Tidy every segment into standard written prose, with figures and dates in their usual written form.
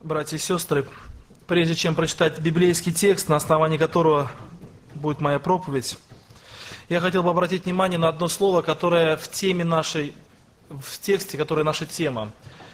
Братья и сестры, прежде чем прочитать библейский текст, на основании которого будет моя проповедь, я хотел бы обратить внимание на одно слово, которое в теме нашей, в тексте, которое наша тема.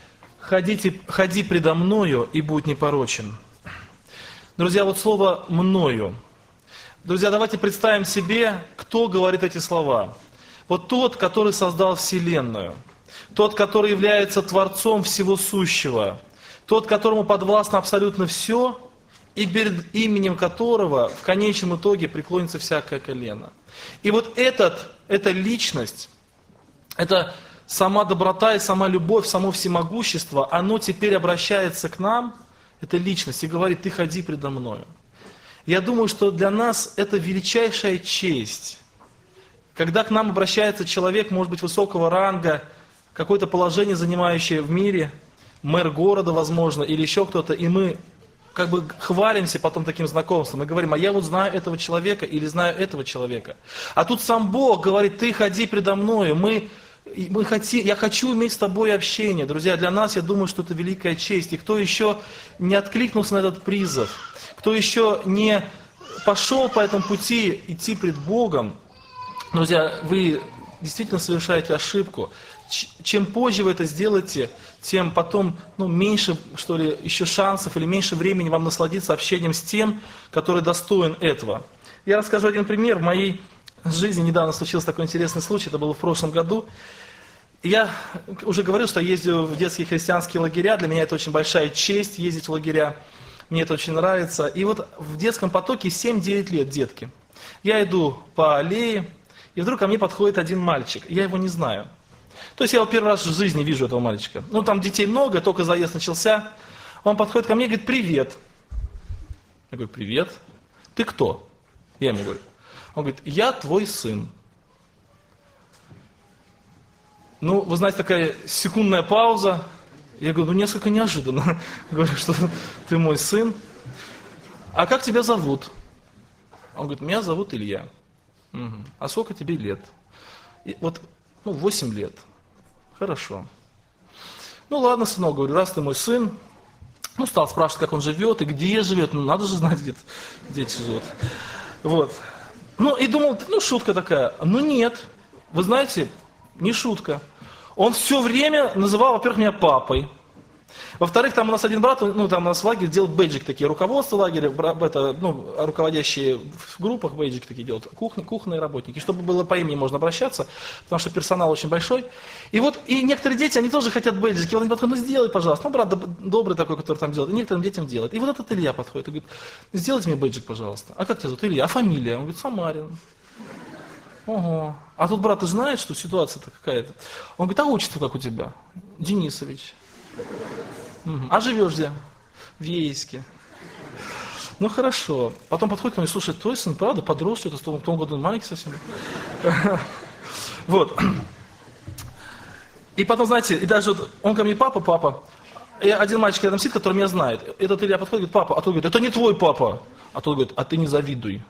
«Ходи предо мною, и будь непорочен». Друзья, вот слово «мною». Друзья, давайте представим себе, кто говорит эти слова. Вот тот, который создал Вселенную, тот, который является Творцом всего сущего, тот, которому подвластно абсолютно все, и перед именем которого в конечном итоге преклонится всякое колено. И вот эта личность, это сама доброта и сама любовь, само всемогущество, оно теперь обращается к нам, эта личность, и говорит: ты ходи предо мною. Я думаю, что для нас это величайшая честь, когда к нам обращается человек, может быть, высокого ранга, какое-то положение, занимающее в мире, мэр города, возможно, или еще кто-то, и мы как бы хвалимся потом таким знакомством, и говорим: а я вот знаю этого человека или знаю этого человека. А тут сам Бог говорит: ты ходи предо мною, я хочу иметь с тобой общение. Друзья, для нас, я думаю, что это великая честь. И кто еще не откликнулся на этот призыв, кто еще не пошел по этому пути идти пред Богом, друзья, вы действительно совершаете ошибку. Чем позже вы это сделаете, тем потом меньше, что ли, еще шансов или меньше времени вам насладиться общением с тем, который достоин этого. Я расскажу один пример. В моей жизни недавно случился такой интересный случай, это было в прошлом году. Я уже говорил, что я ездил в детские христианские лагеря, для меня это очень большая честь ездить в лагеря, мне это очень нравится. И вот в детском потоке 7-9 лет детки. Я иду по аллее, и вдруг ко мне подходит один мальчик, я его не знаю. То есть я его первый раз в жизни вижу, этого мальчика. Там детей много, только заезд начался. Он подходит ко мне и говорит: привет. Я говорю: привет. Ты кто? Я ему говорю. Он говорит: я твой сын. Вы знаете, такая секундная пауза. Я говорю: несколько неожиданно. Говорю, что ты мой сын. А как тебя зовут? Он говорит: меня зовут Илья. Угу. А сколько тебе лет? 8 лет. Хорошо. Ладно, сынок, говорю, раз ты мой сын. Стал спрашивать, как он живет и где живет. Надо же знать, где дети живут. Вот. И думал, шутка такая. Нет, вы знаете, не шутка. Он все время называл, во-первых, меня папой. Во-вторых, там у нас один брат, там у нас в лагере делают бейджик такие, руководство лагеря, руководящие в группах бейджик такие делают, кухонные работники, чтобы было по имени можно обращаться, потому что персонал очень большой. И некоторые дети, они тоже хотят бейджики, они подходят: сделай, пожалуйста. Брат добрый такой, который там делает, и некоторым детям делает. И вот этот Илья подходит и говорит: сделайте мне бейджик, пожалуйста. А как тебя зовут? Илья. А фамилия? Он говорит: Самарин. Ого. А тут брат и знает, что ситуация-то какая-то. Он говорит: а отчество как у тебя? Денисович. А живешь где? В Ейске. Хорошо. Потом подходит ко мне: слушай, твой сын, правда, подрос что-то, в том году маленький совсем. Вот. И потом, знаете, и даже он ко мне: папа. И один мальчик рядом сидит, который меня знает. Этот Илья подходит и говорит: папа. А тот говорит: это не твой папа. А тот говорит: а ты не завидуй.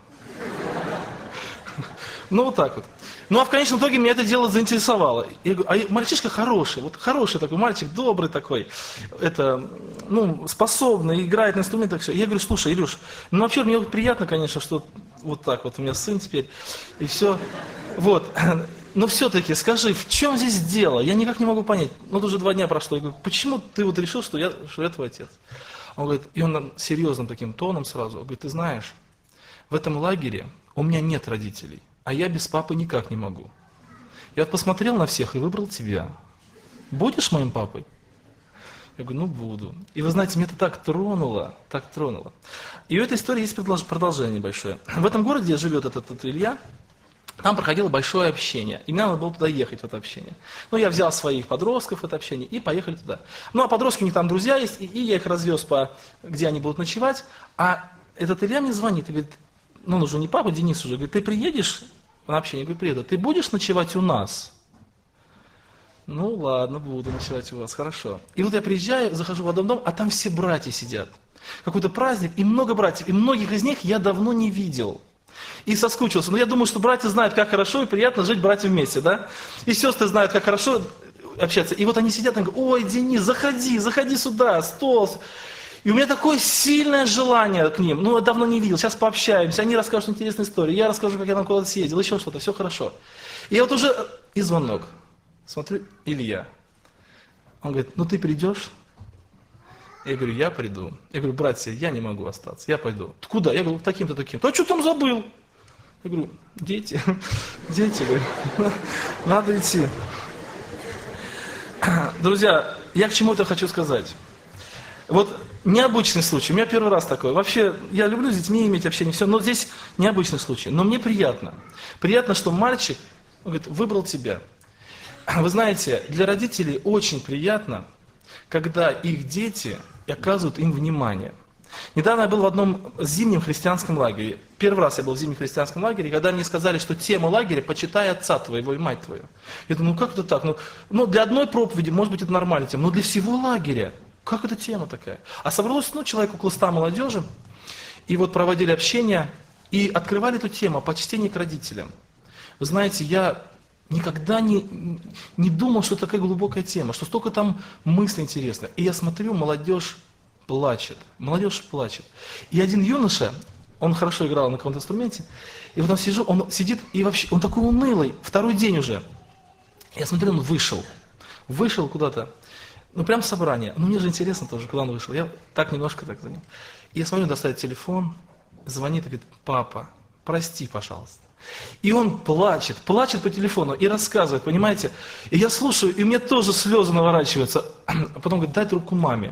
Вот так вот. А в конечном итоге меня это дело заинтересовало. Я говорю: а мальчишка хороший, хороший такой мальчик, добрый такой, способный, играет на инструментах. Я говорю: слушай, Илюш, вообще мне приятно, конечно, что вот так вот у меня сын теперь, и все. Но все-таки скажи, в чем здесь дело? Я никак не могу понять. Уже 2 дня прошло. Я говорю: почему ты решил, что я твой отец? Он говорит, и он серьезным таким тоном сразу говорит: ты знаешь, в этом лагере у меня нет родителей. А я без папы никак не могу. Я посмотрел на всех и выбрал тебя. Будешь моим папой? Я говорю: буду. И вы знаете, меня это так тронуло. И у этой истории есть продолжение небольшое. В этом городе, где живет этот Илья, там проходило большое общение. И мне надо было туда ехать, в это общение. Я взял своих подростков в это общение и поехали туда. А подростки, у них там друзья есть, и я их развез где они будут ночевать. А этот Илья мне звонит и говорит: он уже не папа, Денис уже, говорит: ты приедешь на общение? Я говорю: приеду. Ты будешь ночевать у нас? Ладно, буду ночевать у вас, хорошо. И я приезжаю, захожу в один дом, а там все братья сидят. Какой-то праздник, и много братьев, и многих из них я давно не видел. И соскучился. Я думаю, что братья знают, как хорошо и приятно жить братьям вместе, да? И сестры знают, как хорошо общаться. И они сидят и говорят: ой, Денис, заходи сюда, стол. И у меня такое сильное желание к ним. Ну, я давно не видел, сейчас пообщаемся, они расскажут интересные истории, я расскажу, как я там куда-то съездил, еще что-то, все хорошо. И я вот уже, и звонок. Смотрю, Илья. Он говорит, ну ты придешь? Я говорю, я приду. Я говорю, братья, я не могу остаться, я пойду. Ты куда? Я говорю, таким-то, таким. А что там забыл? Я говорю, дети, дети, говорю, надо идти. Друзья, я к чему это хочу сказать. Вот необычный случай, у меня первый раз такой. Вообще, я люблю с детьми иметь общение, все, но здесь необычный случай. Но мне приятно. Приятно, что мальчик, он говорит, выбрал тебя. Вы знаете, для родителей очень приятно, когда их дети оказывают им внимание. Недавно я был в одном зимнем христианском лагере. Первый раз я был в зимнем христианском лагере, когда мне сказали, что тема лагеря «Почитай отца твоего и мать твою». Я думаю, ну как это так? Ну для одной проповеди, может быть, это нормальная тема, но для всего лагеря. Как эта тема такая? А собралось, человек около 100 молодежи, и вот проводили общение, и открывали эту тему почтение к родителям. Вы знаете, я никогда не думал, что это такая глубокая тема, что столько там мыслей интересных. И я смотрю, молодежь плачет. Молодежь плачет. И один юноша, он хорошо играл на каком-то инструменте, и вот он сидит, и вообще, он такой унылый, второй день уже. Я смотрю, он вышел куда-то, ну прям собрание. Ну мне же интересно тоже, куда он вышел. Я так немножко так за ним. И я смотрю, он достает телефон, звонит и говорит, папа, прости, пожалуйста. И он плачет по телефону и рассказывает, понимаете. И я слушаю, и мне тоже слезы наворачиваются. А потом говорит, дай трубку маме.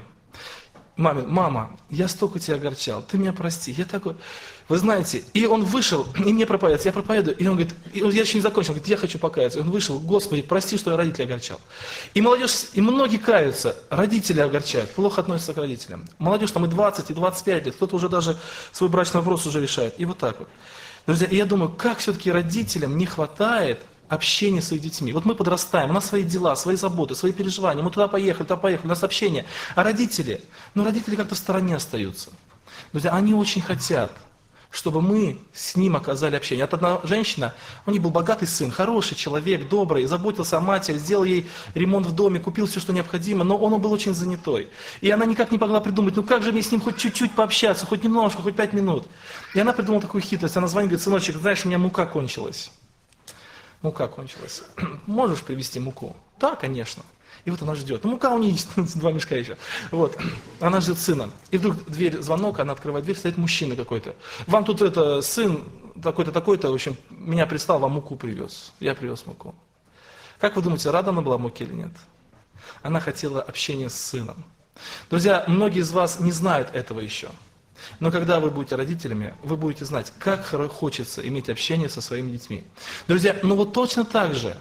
Мама, я столько тебя огорчал, ты меня прости. Я такой, вы знаете, и он вышел, и мне проповедует, я проповедую, и он говорит, я еще не закончил, он говорит, я хочу покаяться. И он вышел, Господи, прости, что я родителей огорчал. И молодежь, и многие каются, родители огорчают, плохо относятся к родителям. Молодежь там и 20, и 25 лет, кто-то уже даже свой брачный вопрос уже решает, и вот так вот. Друзья, и я думаю, как все-таки родителям не хватает общения с своими детьми. Вот мы подрастаем, у нас свои дела, свои заботы, свои переживания, мы туда поехали, у нас общение. А родители, родители как-то в стороне остаются. Друзья, они очень хотят, чтобы мы с ним оказали общение. Вот одна женщина, у нее был богатый сын, хороший человек, добрый, заботился о матери, сделал ей ремонт в доме, купил все, что необходимо, но он был очень занятой. И она никак не могла придумать, ну как же мне с ним хоть чуть-чуть пообщаться, хоть немножко, хоть 5 минут. И она придумала такую хитрость, она звонит, говорит, сыночек, знаешь, у меня мука кончилась. Мука кончилась. Можешь привезти муку? Да, конечно. И вот она ждет. Ну, мука у нее есть, 2 мешка еще. Вот. Она ждет сына. И вдруг звонок, она открывает дверь, стоит мужчина какой-то. Вам тут сын такой-то, такой-то, в общем, меня прислал, вам муку привез. Я привез муку. Как вы думаете, рада она была муке или нет? Она хотела общения с сыном. Друзья, многие из вас не знают этого еще. Но когда вы будете родителями, вы будете знать, как хочется иметь общение со своими детьми. Друзья, вот точно так же,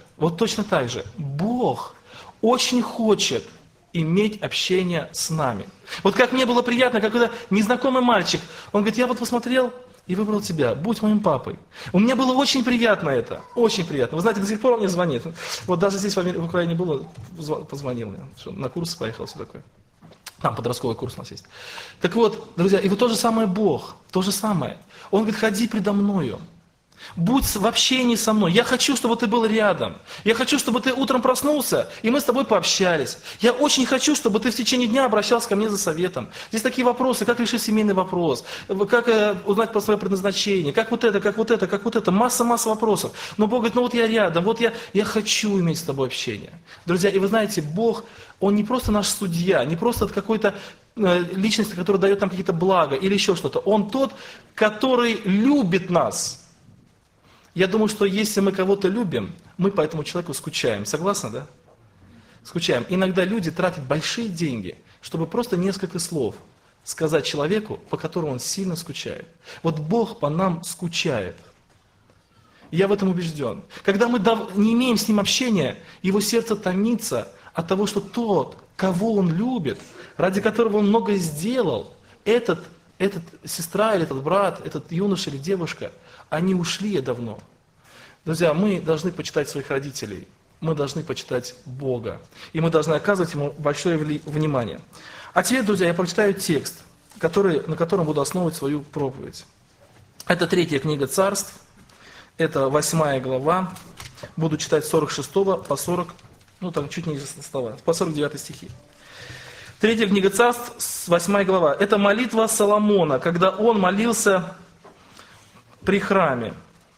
Бог очень хочет иметь общение с нами. Вот как мне было приятно, когда незнакомый мальчик, он говорит, я вот посмотрел и выбрал тебя, будь моим папой. У меня было очень приятно это, очень приятно. Вы знаете, до сих пор он мне звонит. Вот даже здесь в Украине было, позвонил мне, что на курс поехал, все такое. Там подростковый курс у нас есть. Так вот, друзья, и вот то же самое Бог, то же самое. Он говорит, ходи предо мною, будь в общении со мной. Я хочу, чтобы ты был рядом. Я хочу, чтобы ты утром проснулся, и мы с тобой пообщались. Я очень хочу, чтобы ты в течение дня обращался ко мне за советом. Здесь такие вопросы, как решить семейный вопрос, как узнать про свое предназначение, как вот это, масса вопросов. Но Бог говорит, я рядом, я хочу иметь с тобой общение. Друзья, и вы знаете, Бог, Он не просто наш судья, не просто какой-то личность, которая дает нам какие-то блага или еще что-то. Он тот, который любит нас. Я думаю, что если мы кого-то любим, мы по этому человеку скучаем. Согласны, да? Скучаем. Иногда люди тратят большие деньги, чтобы просто несколько слов сказать человеку, по которому он сильно скучает. Вот Бог по нам скучает. Я в этом убежден. Когда мы не имеем с Ним общения, Его сердце томится от того, что тот, кого Он любит, ради которого Он многое сделал, этот сестра или этот брат, этот юноша или девушка, они ушли давно. Друзья, мы должны почитать своих родителей, мы должны почитать Бога, и мы должны оказывать Ему большое внимание. А теперь, друзья, я прочитаю текст, на котором буду основывать свою проповедь. Это 3 книга Царств, это 8 глава, буду читать с 46 по 40, там чуть ниже стола, по 49 стихи. Третья книга Царств, 8 глава. Это молитва Соломона, когда он молился при храме.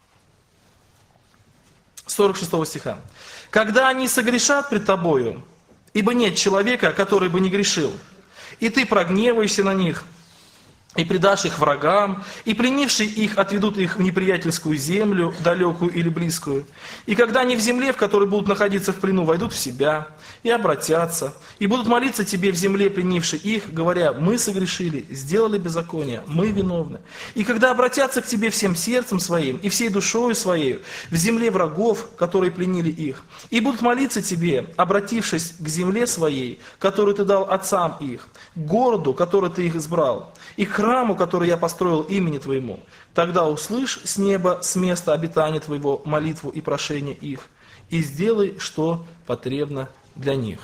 46 стиха. «Когда они согрешат пред тобою, ибо нет человека, который бы не грешил, и ты прогневаешься на них, и предашь их врагам, и пленившие их отведут их в неприятельскую землю, далекую или близкую. И когда они в земле, в которой будут находиться в плену, войдут в себя и обратятся, и будут молиться тебе в земле, пленившей их, говоря: мы согрешили, сделали беззаконие, мы виновны. И когда обратятся к тебе всем сердцем своим и всей душою своей в земле врагов, которые пленили их, и будут молиться тебе, обратившись к земле своей, которую ты дал отцам их, к городу, который ты их избрал, и к храму, который я построил имени Твоему, тогда услышь с неба, с места обитания Твоего молитву и прошение их, и сделай, что потребно для них».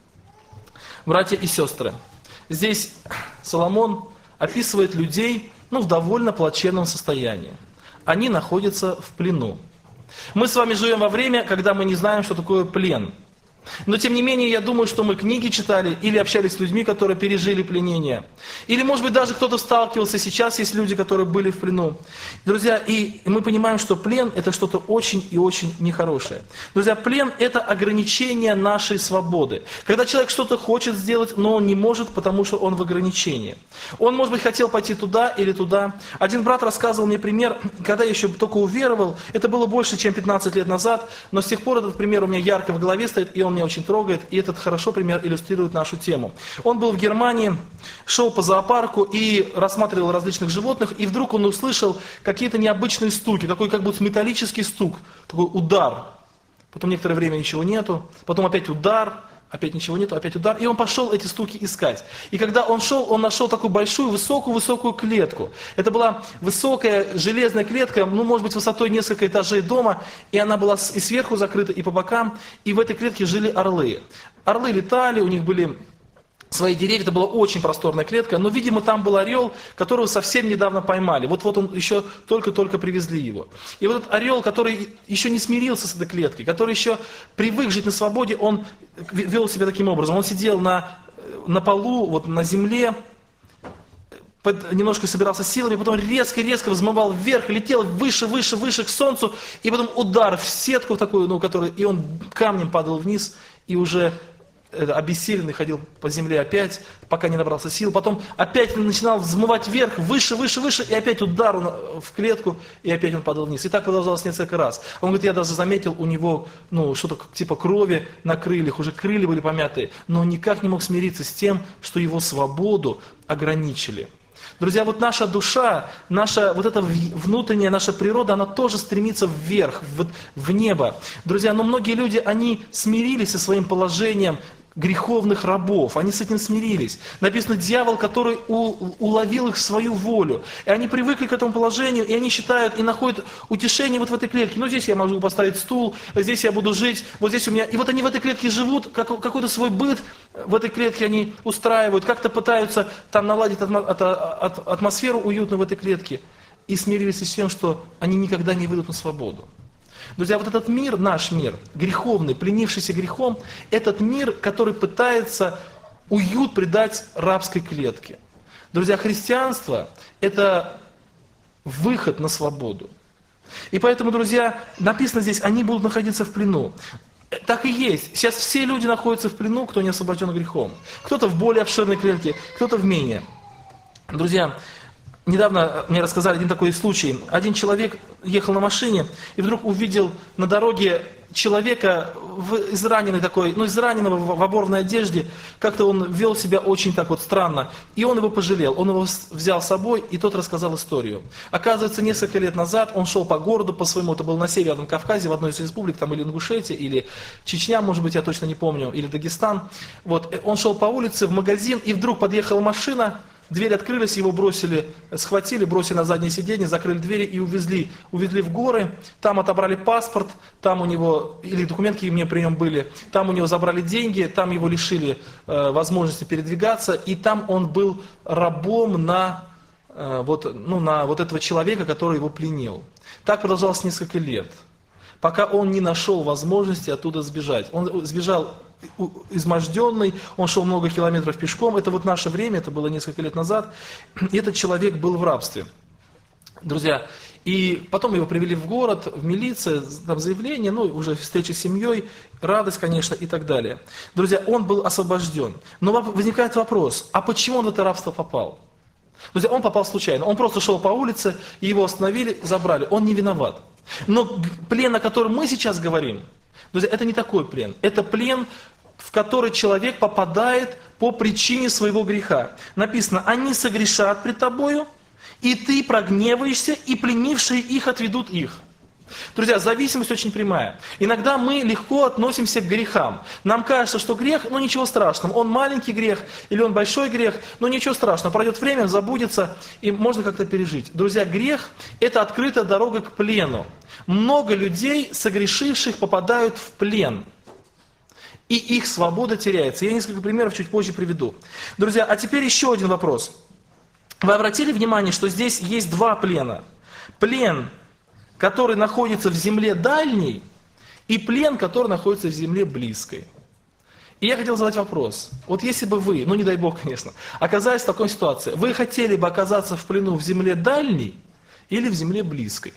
Братья и сестры, здесь Соломон описывает людей, в довольно плачевном состоянии. Они находятся в плену. Мы с вами живем во время, когда мы не знаем, что такое плен. Но тем не менее, я думаю, что мы книги читали или общались с людьми, которые пережили пленение. Или, может быть, даже кто-то сталкивался. Сейчас есть люди, которые были в плену. Друзья, и мы понимаем, что плен – это что-то очень и очень нехорошее. Друзья, плен – это ограничение нашей свободы. Когда человек что-то хочет сделать, но он не может, потому что он в ограничении. Он, может быть, хотел пойти туда или туда. Один брат рассказывал мне пример, когда я еще только уверовал. Это было больше, чем 15 лет назад, но с тех пор этот пример у меня ярко в голове стоит, и он меня очень трогает, и этот хорошо пример иллюстрирует нашу тему. Он был в Германии, шел по зоопарку и рассматривал различных животных, и вдруг он услышал какие-то необычные стуки, такой как будто металлический стук, такой удар. Потом некоторое время ничего нету, потом опять удар, опять ничего нету, опять удар, и он пошел эти стуки искать. И когда он шел, он нашел такую большую, высокую клетку. Это была высокая железная клетка, может быть, высотой несколько этажей дома, и она была и сверху закрыта, и по бокам, и в этой клетке жили орлы. Орлы летали, у них были свои деревья, это была очень просторная клетка, но, видимо, там был орел, которого совсем недавно поймали. Вот он еще только-только привезли его. И вот этот орел, который еще не смирился с этой клеткой, который еще привык жить на свободе, он вел себя таким образом. Он сидел на полу, вот на земле, немножко собирался силами, потом резко взмывал вверх, летел выше к солнцу, и потом удар в сетку такую, и он камнем падал вниз, и уже обессиленный ходил по земле опять, пока не набрался сил. Потом опять начинал взмывать вверх, выше, и опять удар в клетку, и опять он падал вниз. И так продолжалось несколько раз. Он говорит, я даже заметил у него что-то типа крови на крыльях, уже крылья были помятые, но он никак не мог смириться с тем, что его свободу ограничили. Друзья, вот наша душа, наша вот эта внутренняя наша природа, она тоже стремится вверх, в небо. Друзья, но многие люди, они смирились со своим положением греховных рабов, они с этим смирились. Написано, дьявол, который уловил их в свою волю. И они привыкли к этому положению, и они считают, и находят утешение вот в этой клетке. Здесь я могу поставить стул, здесь я буду жить, вот здесь у меня... И вот они в этой клетке живут, какой-то свой быт в этой клетке они устраивают, как-то пытаются там наладить атмосферу уютную в этой клетке. И смирились с тем, что они никогда не выйдут на свободу. Друзья, вот этот мир, наш мир, греховный, пленившийся грехом, этот мир, который пытается уют придать рабской клетке. Друзья, христианство – это выход на свободу. И поэтому, друзья, написано здесь, они будут находиться в плену. Так и есть. Сейчас все люди находятся в плену, кто не освобожден грехом. Кто-то в более обширной клетке, кто-то в менее. Друзья, недавно мне рассказали один такой случай. Один человек ехал на машине и вдруг увидел на дороге человека израненного в оборванной одежде. Как-то он вел себя очень так вот странно. И он его пожалел. Он его взял с собой, и тот рассказал историю. Оказывается, несколько лет назад он шел по городу по своему, это был на Северном Кавказе, в одной из республик, там или Ингушетия, или Чечня, может быть, я точно не помню, или Дагестан. Вот. Он шел по улице в магазин, и вдруг подъехала машина. Двери открылись, его схватили, бросили на заднее сиденье, закрыли двери и увезли. Увезли в горы, там отобрали паспорт, там у него, или документы у меня при нем были, там у него забрали деньги, там его лишили возможности передвигаться, и там он был рабом на этого человека, который его пленил. Так продолжалось несколько лет, пока он не нашел возможности оттуда сбежать. Он сбежал изможденный, он шел много километров пешком. Это вот наше время, это было несколько лет назад. И этот человек был в рабстве. Друзья, и потом его привели в город, в милицию, там заявление, ну, уже встреча с семьей, радость, конечно, и так далее. Друзья, он был освобожден. Но возникает вопрос, а почему он в это рабство попал? Друзья, он попал случайно. Он просто шел по улице, и его остановили, забрали. Он не виноват. Но плен, о котором мы сейчас говорим, друзья, это не такой плен. Это плен, в который человек попадает по причине своего греха. Написано, они согрешат пред тобою, и ты прогневаешься, и пленившие их отведут их. Друзья, зависимость очень прямая. Иногда мы легко относимся к грехам. Нам кажется, что грех, ну ничего страшного. Он маленький грех или он большой грех, но ничего страшного. Пройдет время, забудется, и можно как-то пережить. Друзья, грех – это открытая дорога к плену. Много людей, согрешивших, попадают в плен. И их свобода теряется. Я несколько примеров чуть позже приведу. Друзья, а теперь еще один вопрос. Вы обратили внимание, что здесь есть два плена? Плен, который находится в земле дальней, и плен, который находится в земле близкой. И я хотел задать вопрос. Вот если бы вы, ну не дай Бог, конечно, оказались в такой ситуации, вы хотели бы оказаться в плену в земле дальней или в земле близкой?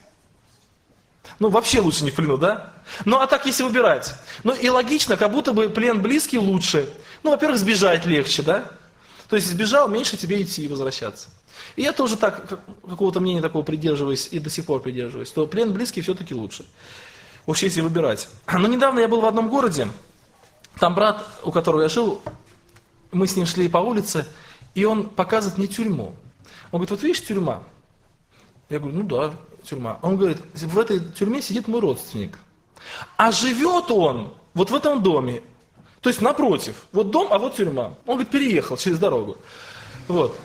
Ну, вообще лучше не в плену, да? Ну, а так, если выбирать. Ну, и логично, как будто бы плен близкий лучше. Ну, во-первых, сбежать легче, да? То есть, сбежал, меньше тебе идти и возвращаться. И я тоже так, какого-то мнения такого придерживаюсь и до сих пор придерживаюсь, что плен близкий все-таки лучше. Вообще, если выбирать. Но недавно я был в одном городе, там брат, у которого я жил, мы с ним шли по улице, и он показывает мне тюрьму. Он говорит, вот видишь, тюрьма? Я говорю, ну да, тюрьма. Он говорит, в этой тюрьме сидит мой родственник. А живет он вот в этом доме. То есть напротив. Вот дом, а вот тюрьма. Он говорит, переехал через дорогу. Вот.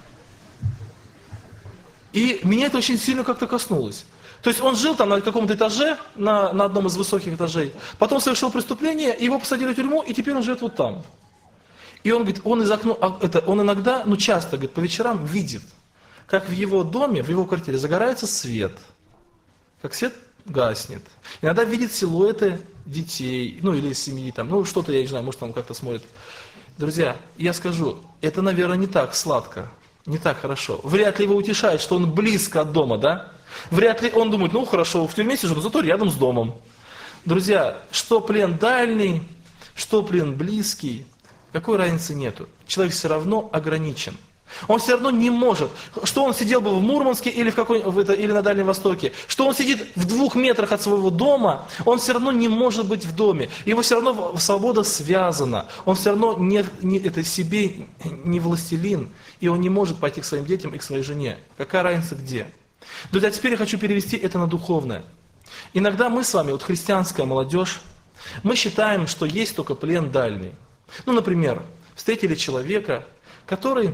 И меня это очень сильно как-то коснулось. То есть он жил там на каком-то этаже, на одном из высоких этажей. Потом совершил преступление, его посадили в тюрьму, и теперь он живет вот там. И он говорит, он из окна, он иногда, ну часто, говорит, по вечерам видит, как в его доме, в его квартире загорается свет. Как свет гаснет. Иногда видит силуэты детей, ну или семьи, там, ну что-то, я не знаю, может он как-то смотрит. Друзья, я скажу, это, наверное, не так сладко, не так хорошо. Вряд ли его утешает, что он близко от дома, да? Вряд ли он думает, ну хорошо, в тюрьме сижу, но зато рядом с домом. Друзья, что плен дальний, что плен близкий, какой разницы нету. Человек все равно ограничен. Он все равно не может. Что он сидел бы в Мурманске или, или на Дальнем Востоке, что он сидит в 2 метрах от своего дома, он все равно не может быть в доме. Его все равно свобода связана. Он все равно это себе не властелин, и он не может пойти к своим детям и к своей жене. Какая разница где? Друзья, теперь я хочу перевести это на духовное. Иногда мы с вами, вот христианская молодежь, мы считаем, что есть только плен дальний. Ну, например, встретили человека, который,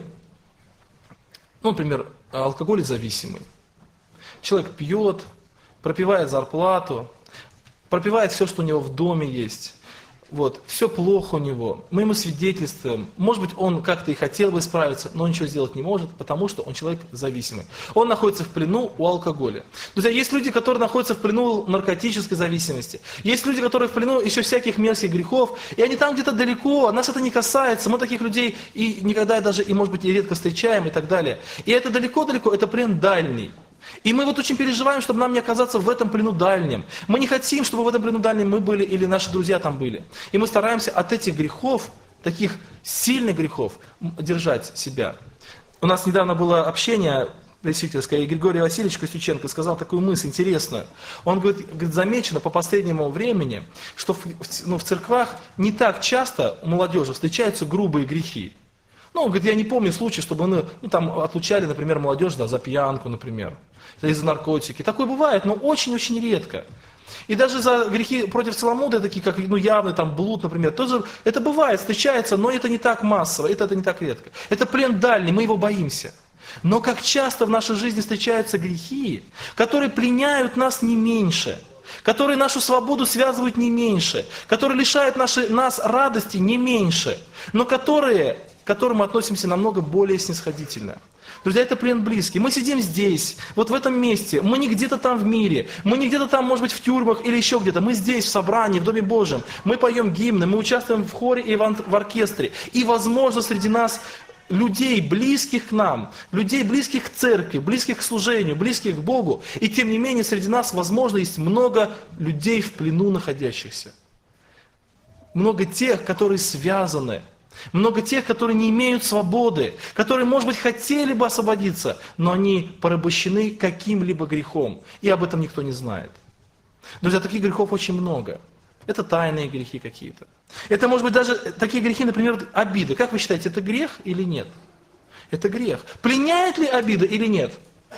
ну, например, алкоголезависимый. Человек пьет, пропивает зарплату, пропивает все, что у него в доме есть. Вот, все плохо у него. Мы ему свидетельствуем. Может быть, он как-то и хотел бы исправиться, но ничего сделать не может, потому что он человек зависимый. Он находится в плену у алкоголя. Друзья, есть люди, которые находятся в плену наркотической зависимости. Есть люди, которые в плену еще всяких мерзких грехов, и они там где-то далеко, нас это не касается, мы таких людей и никогда даже, и может быть, и редко встречаем, и так далее. И это далеко-далеко, это плен дальний. И мы вот очень переживаем, чтобы нам не оказаться в этом плену дальнем. Мы не хотим, чтобы в этом плену дальнем мы были или наши друзья там были. И мы стараемся от этих грехов, таких сильных грехов, держать себя. У нас недавно было общение пресвитерское, и Григорий Васильевич Костюченко сказал такую мысль интересную. Он говорит, замечено по последнему времени, что в церквах не так часто у молодежи встречаются грубые грехи. Ну, он говорит, я не помню случая, чтобы там отлучали, например, молодежь за пьянку, например, или за наркотики. Такое бывает, но очень-очень редко. И даже за грехи против целомудрия, такие как явный там блуд, например, тоже это бывает, встречается, но это не так массово, это не так редко. Это плен дальний, мы его боимся. Но как часто в нашей жизни встречаются грехи, которые пленяют нас не меньше. которые нашу свободу связывают не меньше, которые лишают нас радости не меньше, но к которым мы относимся намного более снисходительно. Друзья, это плен близкий. Мы сидим здесь, вот в этом месте. Мы не где-то там в мире. Мы не где-то там, может быть, в тюрьмах или еще где-то. Мы здесь, в собрании, в Доме Божьем. Мы поем гимны, мы участвуем в хоре и в оркестре. И, возможно, среди нас людей, близких к нам, людей, близких к церкви, близких к служению, близких к Богу. И, тем не менее, среди нас, возможно, есть много людей в плену находящихся. Много тех, которые связаны. Много тех, которые не имеют свободы, которые, может быть, хотели бы освободиться, но они порабощены каким-либо грехом, и об этом никто не знает. Друзья, таких грехов очень много. Это тайные грехи какие-то. Это, может быть, даже такие грехи, например, обида. Как вы считаете, это грех или нет? Это грех. Пленяет ли обида или нет?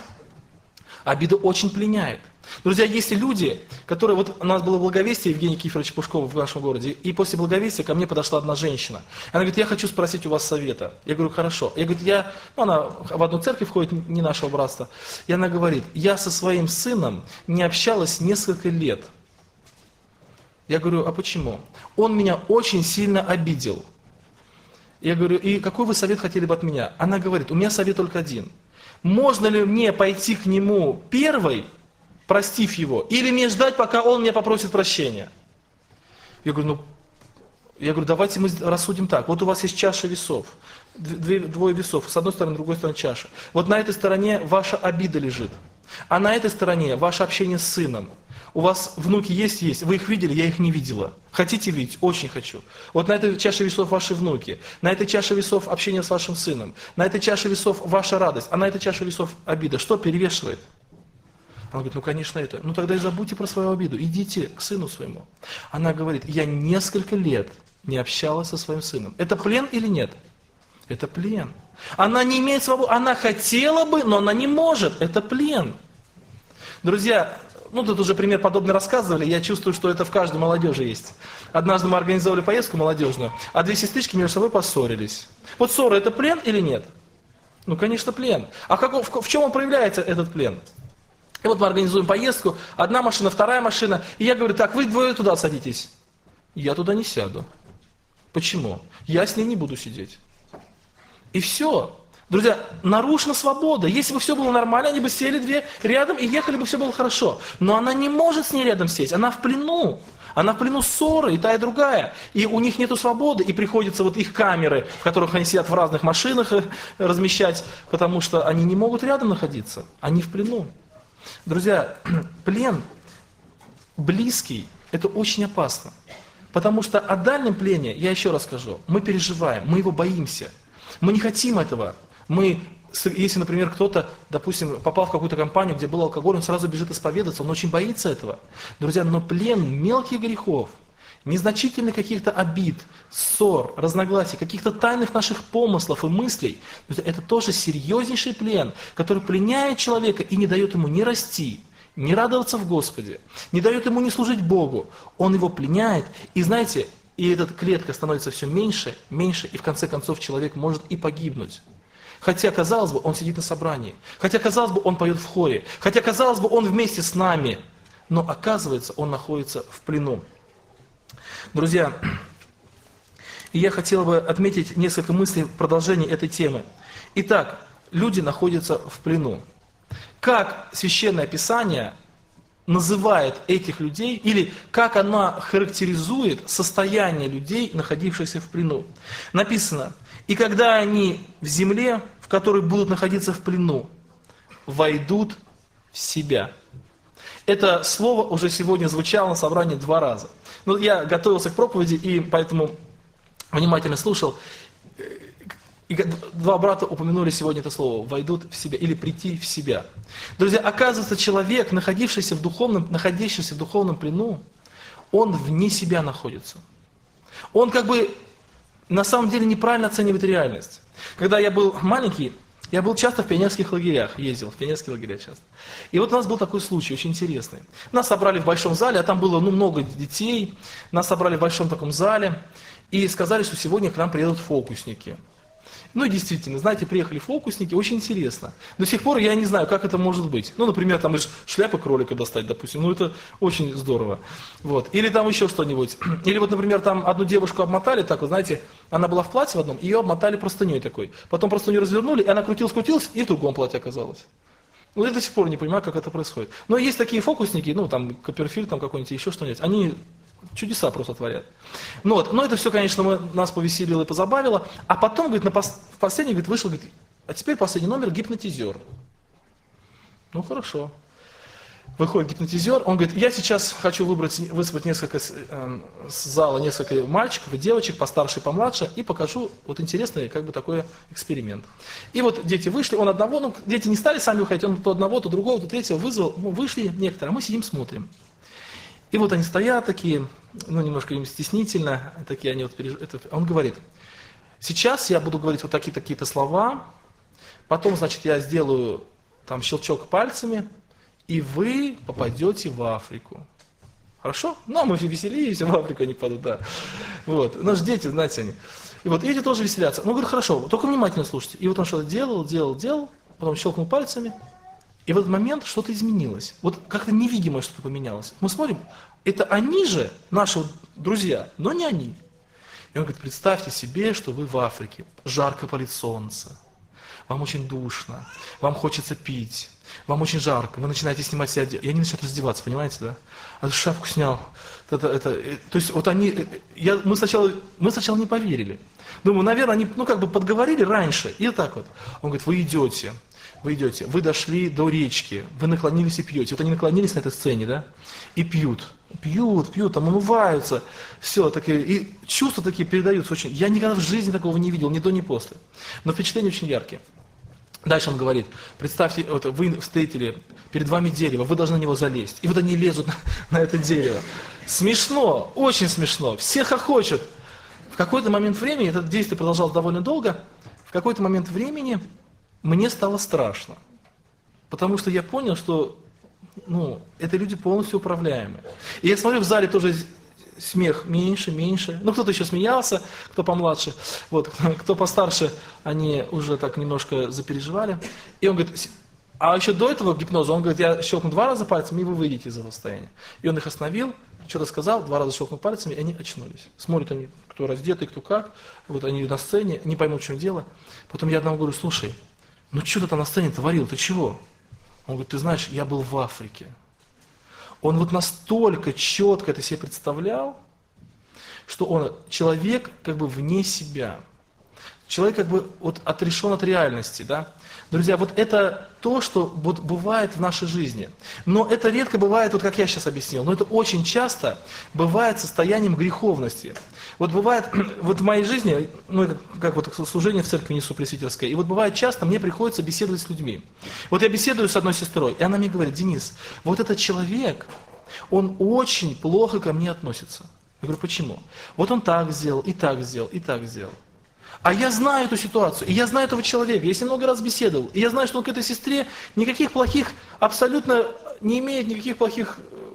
Обида очень пленяет. Друзья, есть люди, которые... Вот у нас было благовестие Евгения Кифоровича Пушкова в нашем городе, и после благовестия ко мне подошла одна женщина. Она говорит, я хочу спросить у вас совета. Я говорю, хорошо. Я говорю, она в одну церковь входит, не нашего братства. И она говорит, я со своим сыном не общалась несколько лет. Я говорю, а почему? Он меня очень сильно обидел. Я говорю, и какой вы совет хотели бы от меня? Она говорит, у меня совет только один. Можно ли мне пойти к нему первой, простив его, или мне ждать, пока он меня попросит прощения? Я говорю, давайте мы рассудим так. Вот у вас есть чаша весов, двое весов, с одной стороны, с другой стороны чаша. Вот на этой стороне ваша обида лежит, а на этой стороне ваше общение с сыном. У вас внуки есть, вы их видели, я их не видела. Хотите видеть? Очень хочу. Вот на этой чаше весов ваши внуки, на этой чаше весов общение с вашим сыном, на этой чаше весов ваша радость, а на этой чаше весов обида. Что перевешивает? Она говорит, конечно это. Тогда и забудьте про свою обиду, идите к сыну своему. Она говорит, я несколько лет не общалась со своим сыном. Это плен или нет? Это плен. Она не имеет свободы, она хотела бы, но она не может. Это плен. Друзья, тут уже пример подобный рассказывали, я чувствую, что это в каждой молодежи есть. Однажды мы организовали поездку молодежную, а две сестрички между собой поссорились. Вот ссора это плен или нет? Конечно, плен. А в чем он проявляется, этот плен? И вот мы организуем поездку, одна машина, вторая машина, и я говорю, так, вы двое туда садитесь. Я туда не сяду. Почему? Я с ней не буду сидеть. И все. Друзья, нарушена свобода. Если бы все было нормально, они бы сели две рядом и ехали бы, все было хорошо. Но она не может с ней рядом сесть, она в плену. Она в плену ссоры, и та, и другая. И у них нет свободы, и приходится вот их камеры, в которых они сидят в разных машинах, размещать, потому что они не могут рядом находиться. Они в плену. Друзья, плен близкий – это очень опасно. Потому что о дальнем плене, я еще раз скажу, мы переживаем, мы его боимся. Мы не хотим этого. Если, например, кто-то, допустим, попал в какую-то компанию, где был алкоголь, он сразу бежит исповедаться, он очень боится этого. Друзья, но плен мелких грехов, незначительных каких-то обид, ссор, разногласий, каких-то тайных наших помыслов и мыслей, это тоже серьезнейший плен, который пленяет человека и не дает ему ни расти, ни радоваться в Господе, не дает ему не служить Богу. Он его пленяет, и знаете, и эта клетка становится все меньше, меньше, и в конце концов человек может и погибнуть. Хотя, казалось бы, он сидит на собрании, хотя, казалось бы, он поет в хоре, хотя, казалось бы, он вместе с нами, но оказывается, он находится в плену. Друзья, я хотел бы отметить несколько мыслей в продолжении этой темы. Итак, люди находятся в плену. Как Священное Писание называет этих людей, или как оно характеризует состояние людей, находившихся в плену? Написано, и когда они в земле, в которой будут находиться в плену, войдут в себя. Это слово уже сегодня звучало на собрании 2 раза. Я готовился к проповеди, и поэтому внимательно слушал. И 2 брата упомянули сегодня это слово «войдут в себя» или «прийти в себя». Друзья, оказывается, человек, находящийся в духовном плену, он вне себя находится. Он на самом деле неправильно оценивает реальность. Когда я был маленький, я был часто в пионерских лагерях, ездил в пионерские лагеря часто. И вот у нас был такой случай, очень интересный. Нас собрали в большом зале, а там было много детей. Нас собрали в большом таком зале и сказали, что сегодня к нам приедут фокусники. Ну и действительно, знаете, приехали фокусники, очень интересно. До сих пор я не знаю, как это может быть. Ну, например, там из шляпы кролика достать, допустим, ну это очень здорово. Вот. Или там еще что-нибудь. Или вот, например, там одну девушку обмотали, так вот, знаете, она была в платье в одном, ее обмотали простыней такой. Потом простыню развернули, и она крутилась, и в другом платье оказалась. Ну, я до сих пор не понимаю, как это происходит. Но есть такие фокусники, ну, там, Копперфильд, там какой-нибудь, еще что-нибудь, они чудеса просто творят. Ну, вот. Но это все, конечно, нас повеселило и позабавило. А потом, говорит, в последний, говорит, вышел, говорит, а теперь последний номер гипнотизер. Ну, хорошо. Выходит гипнотизер, он говорит, я сейчас хочу вызвать несколько с зала, несколько мальчиков и девочек, постарше и помладше, и покажу вот интересный как бы такой эксперимент. И вот дети вышли, он одного, ну, дети не стали сами выходить, он то одного, то другого, то третьего вызвал, ну, вышли некоторые, а мы сидим, смотрим. И вот они стоят такие, ну, немножко им стеснительно, такие они вот он говорит, сейчас я буду говорить вот такие-то слова, потом, значит, я сделаю там щелчок пальцами, и вы попадете в Африку. Хорошо? Ну, а мы веселились, в Африку они падают, да. Вот. Наши дети, знаете, они. И вот эти тоже веселятся. Ну, говорю, хорошо, только внимательно слушайте. И вот он что-то делал, потом щелкнул пальцами, и в этот момент что-то изменилось. Вот как-то невидимое что-то поменялось. Мы смотрим, это они же, наши друзья, но не они. И он говорит, представьте себе, что вы в Африке, жарко палит солнце, вам очень душно, вам хочется пить, вам очень жарко, вы начинаете снимать себя одежду, и они начинают раздеваться, понимаете, да? А шапку снял, то есть вот они, мы сначала не поверили. Думаю, наверное, они, ну, как бы подговорили раньше, и так вот. Он говорит, вы идете, вы дошли до речки, вы наклонились и пьете. Вот они наклонились на этой сцене, да, и пьют, там умываются, все, такие, и чувства такие передаются очень. Я никогда в жизни такого не видел, ни до, ни после. Но впечатления очень яркие. Дальше он говорит, представьте, вот вы встретили, перед вами дерево, вы должны на него залезть. И вот они лезут на это дерево. Смешно, очень смешно, все хохочут. В какой-то момент времени, это действие продолжалось довольно долго, в какой-то момент времени мне стало страшно. Потому что я понял, что это люди полностью управляемые. И я смотрю, в зале тоже смех меньше. Ну, кто-то еще смеялся, кто помладше. Вот, кто постарше, они уже так немножко запереживали. И он говорит, а еще до этого гипноза, он говорит, я щелкну 2 раза пальцами, и вы выйдете из этого состояния. И он их остановил, что-то сказал, 2 раза щелкнул пальцами, и они очнулись. Смотрят они, кто раздетый, кто как. Вот они на сцене, не поймут, в чем дело. Потом я одному говорю, слушай, ну что ты там на сцене творил, ты чего? Он говорит, ты знаешь, я был в Африке. Он вот настолько четко это себе представлял, что он человек как бы вне себя. Человек как бы вот отрешен от реальности, да. Друзья, вот это то, что вот бывает в нашей жизни. Но это редко бывает, вот как я сейчас объяснил, но это очень часто бывает состоянием греховности. Вот бывает, вот в моей жизни, ну это как вот служение в церкви несу пресвитерской, и вот бывает часто мне приходится беседовать с людьми. Вот я беседую с одной сестрой, и она мне говорит, Денис, вот этот человек, он очень плохо ко мне относится. Я говорю, почему? Вот он так сделал, и так сделал, и так сделал. А я знаю эту ситуацию, и я знаю этого человека, я с ним много раз беседовал, и я знаю, что он к этой сестре никаких плохих, абсолютно не имеет никаких плохих,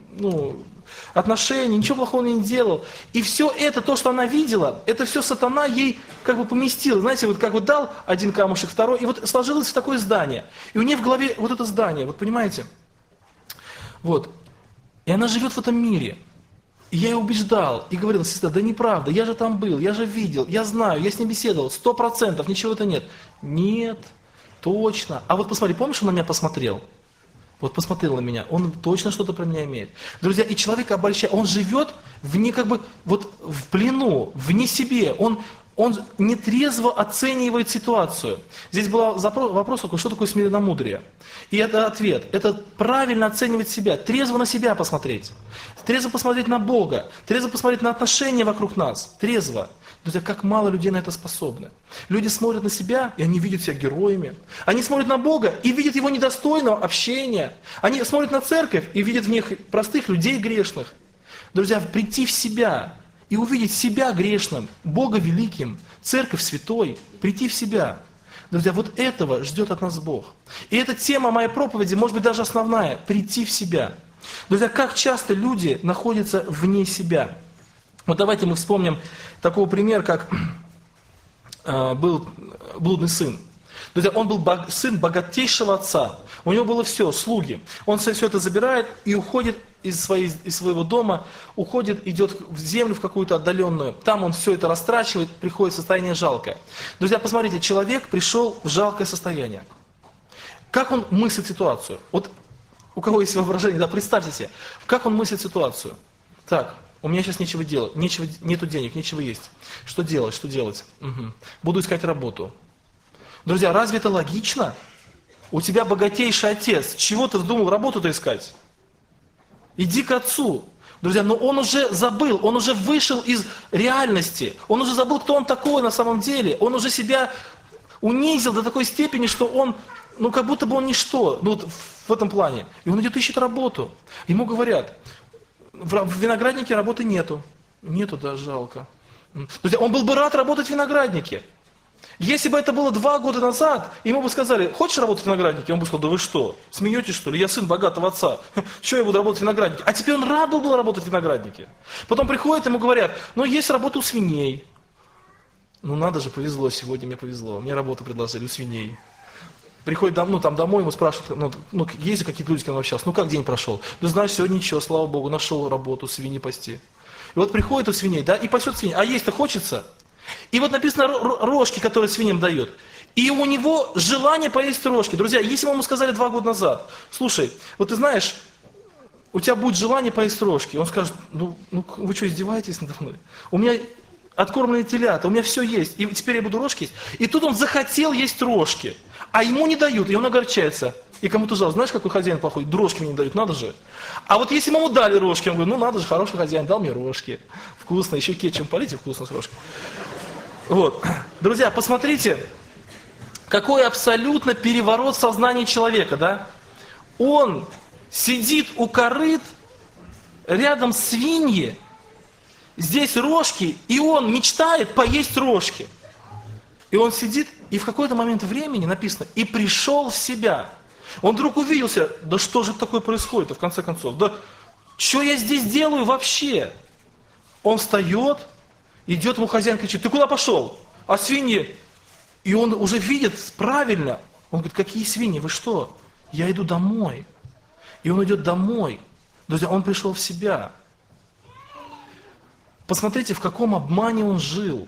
отношений, ничего плохого не делал. И все это, то, что она видела, это все сатана ей как бы поместил. Знаете, вот как вот дал один камушек, второй, и вот сложилось в такое здание. И у нее в голове вот это здание, вот понимаете? Вот. И она живет в этом мире. И я ее убеждал, и говорил, сестра, да неправда, я же там был, я же видел, я знаю, я с ним беседовал, 100%, ничего это нет. Нет, точно. А вот посмотри, помнишь, он на меня посмотрел? Вот посмотрел на меня, он точно что-то про меня имеет. Друзья, и человек обольщает, он живет вне как бы, вот в плену, вне себе, он нетрезво оценивает ситуацию. Здесь был вопрос такой, что такое смиренномудрие? И это ответ, это правильно оценивать себя, трезво на себя посмотреть, трезво посмотреть на Бога, трезво посмотреть на отношения вокруг нас, трезво. Друзья, как мало людей на это способны. Люди смотрят на себя, и они видят себя героями. Они смотрят на Бога и видят Его недостойного общения. Они смотрят на церковь и видят в них простых людей грешных. Друзья, прийти в себя и увидеть себя грешным, Бога великим, церковь святой, прийти в себя. Друзья, вот этого ждет от нас Бог. И эта тема моей проповеди, может быть, даже основная, прийти в себя. Друзья, как часто люди находятся вне себя. Вот давайте мы вспомним такой пример, как был блудный сын. Друзья, он был сын богатейшего отца. У него было все, слуги. Он все это забирает и уходит из своего дома, уходит, идет в землю в какую-то отдаленную. Там он все это растрачивает, приходит в состояние жалкое. Друзья, посмотрите, человек пришел в жалкое состояние. Как он мыслит ситуацию? Вот у кого есть воображение, да, представьте себе, как он мыслит ситуацию. Так, у меня сейчас нечего делать, нету денег, нечего есть. Что делать, что делать? Угу. Буду искать работу. Друзья, разве это логично? У тебя богатейший отец, чего ты вздумал работу-то искать? Иди к отцу. Друзья, но он уже забыл, он уже вышел из реальности, он уже забыл, кто он такой на самом деле, он уже себя унизил до такой степени, что он, как будто бы он ничто, вот в этом плане. И он идет ищет работу. Ему говорят, в винограднике работы нету. Нету, да, жалко. Друзья, он был бы рад работать в винограднике. Если бы это было 2 года назад, ему бы сказали, хочешь работать в винограднике? Он бы сказал, да вы что, смеетесь что ли? Я сын богатого отца, что я буду работать в винограднике? А теперь он рад был работать в винограднике. Потом приходят, ему говорят, есть работа у свиней. Надо же, повезло сегодня, мне повезло, мне работу предложили у свиней. Приходит домой, ему спрашивают, есть ли какие-то люди, с кем он общался, как день прошел? Да знаешь, сегодня ничего, слава Богу, нашел работу, свиньи пасти. И вот приходит у свиней, да, и пасет свиней, а есть-то хочется? И вот написано рожки, которые свиньям дает. И у него желание поесть рожки. Друзья, если бы ему сказали 2 года назад, слушай, вот ты знаешь, у тебя будет желание поесть рожки. Он скажет, вы что, издеваетесь надо мной? У меня откормленные телята, у меня все есть, и теперь я буду рожки есть. И тут он захотел есть рожки, а ему не дают, и он огорчается. И кому-то жалко, знаешь, какой хозяин плохой, рожки мне не дают, надо же. А вот если ему дали рожки, он говорит, надо же, хороший хозяин, дал мне рожки. Вкусно, еще кетчуп полить, вкусно с рожкой. Вот. Друзья, посмотрите, какой абсолютно переворот сознания человека, да? Он сидит у корыт, рядом свиньи, здесь рожки, и он мечтает поесть рожки. И он сидит, и в какой-то момент времени написано, и пришел в себя. Он вдруг увиделся, да что же такое происходит, в конце концов, да что я здесь делаю вообще? Он встает, идет ему хозяин, кричит, ты куда пошел? А свиньи? И он уже видит правильно. Он говорит, какие свиньи, вы что? Я иду домой. И он идет домой. Друзья, он пришел в себя. Посмотрите, в каком обмане он жил.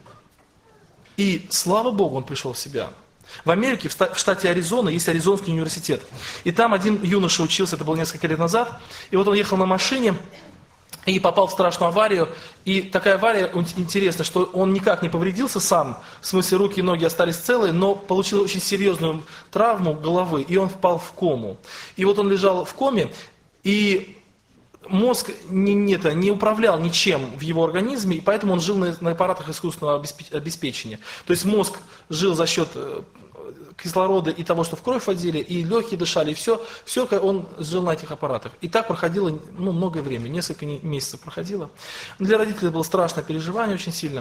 И слава Богу, он пришел в себя. В Америке, в штате Аризона, есть Аризонский университет. И там один юноша учился, это было несколько лет назад. И вот он ехал на машине и попал в страшную аварию. И такая авария, интересно, что он никак не повредился сам, в смысле руки и ноги остались целые, но получил очень серьезную травму головы, и он впал в кому. И вот он лежал в коме, и мозг не управлял ничем в его организме, и поэтому он жил на аппаратах искусственного обеспечения. То есть мозг жил за счет кислорода и того, что в кровь вводили, и легкие дышали, и все он жил на этих аппаратах. И так проходило многое время, несколько месяцев проходило. Для родителей было страшное переживание очень сильно.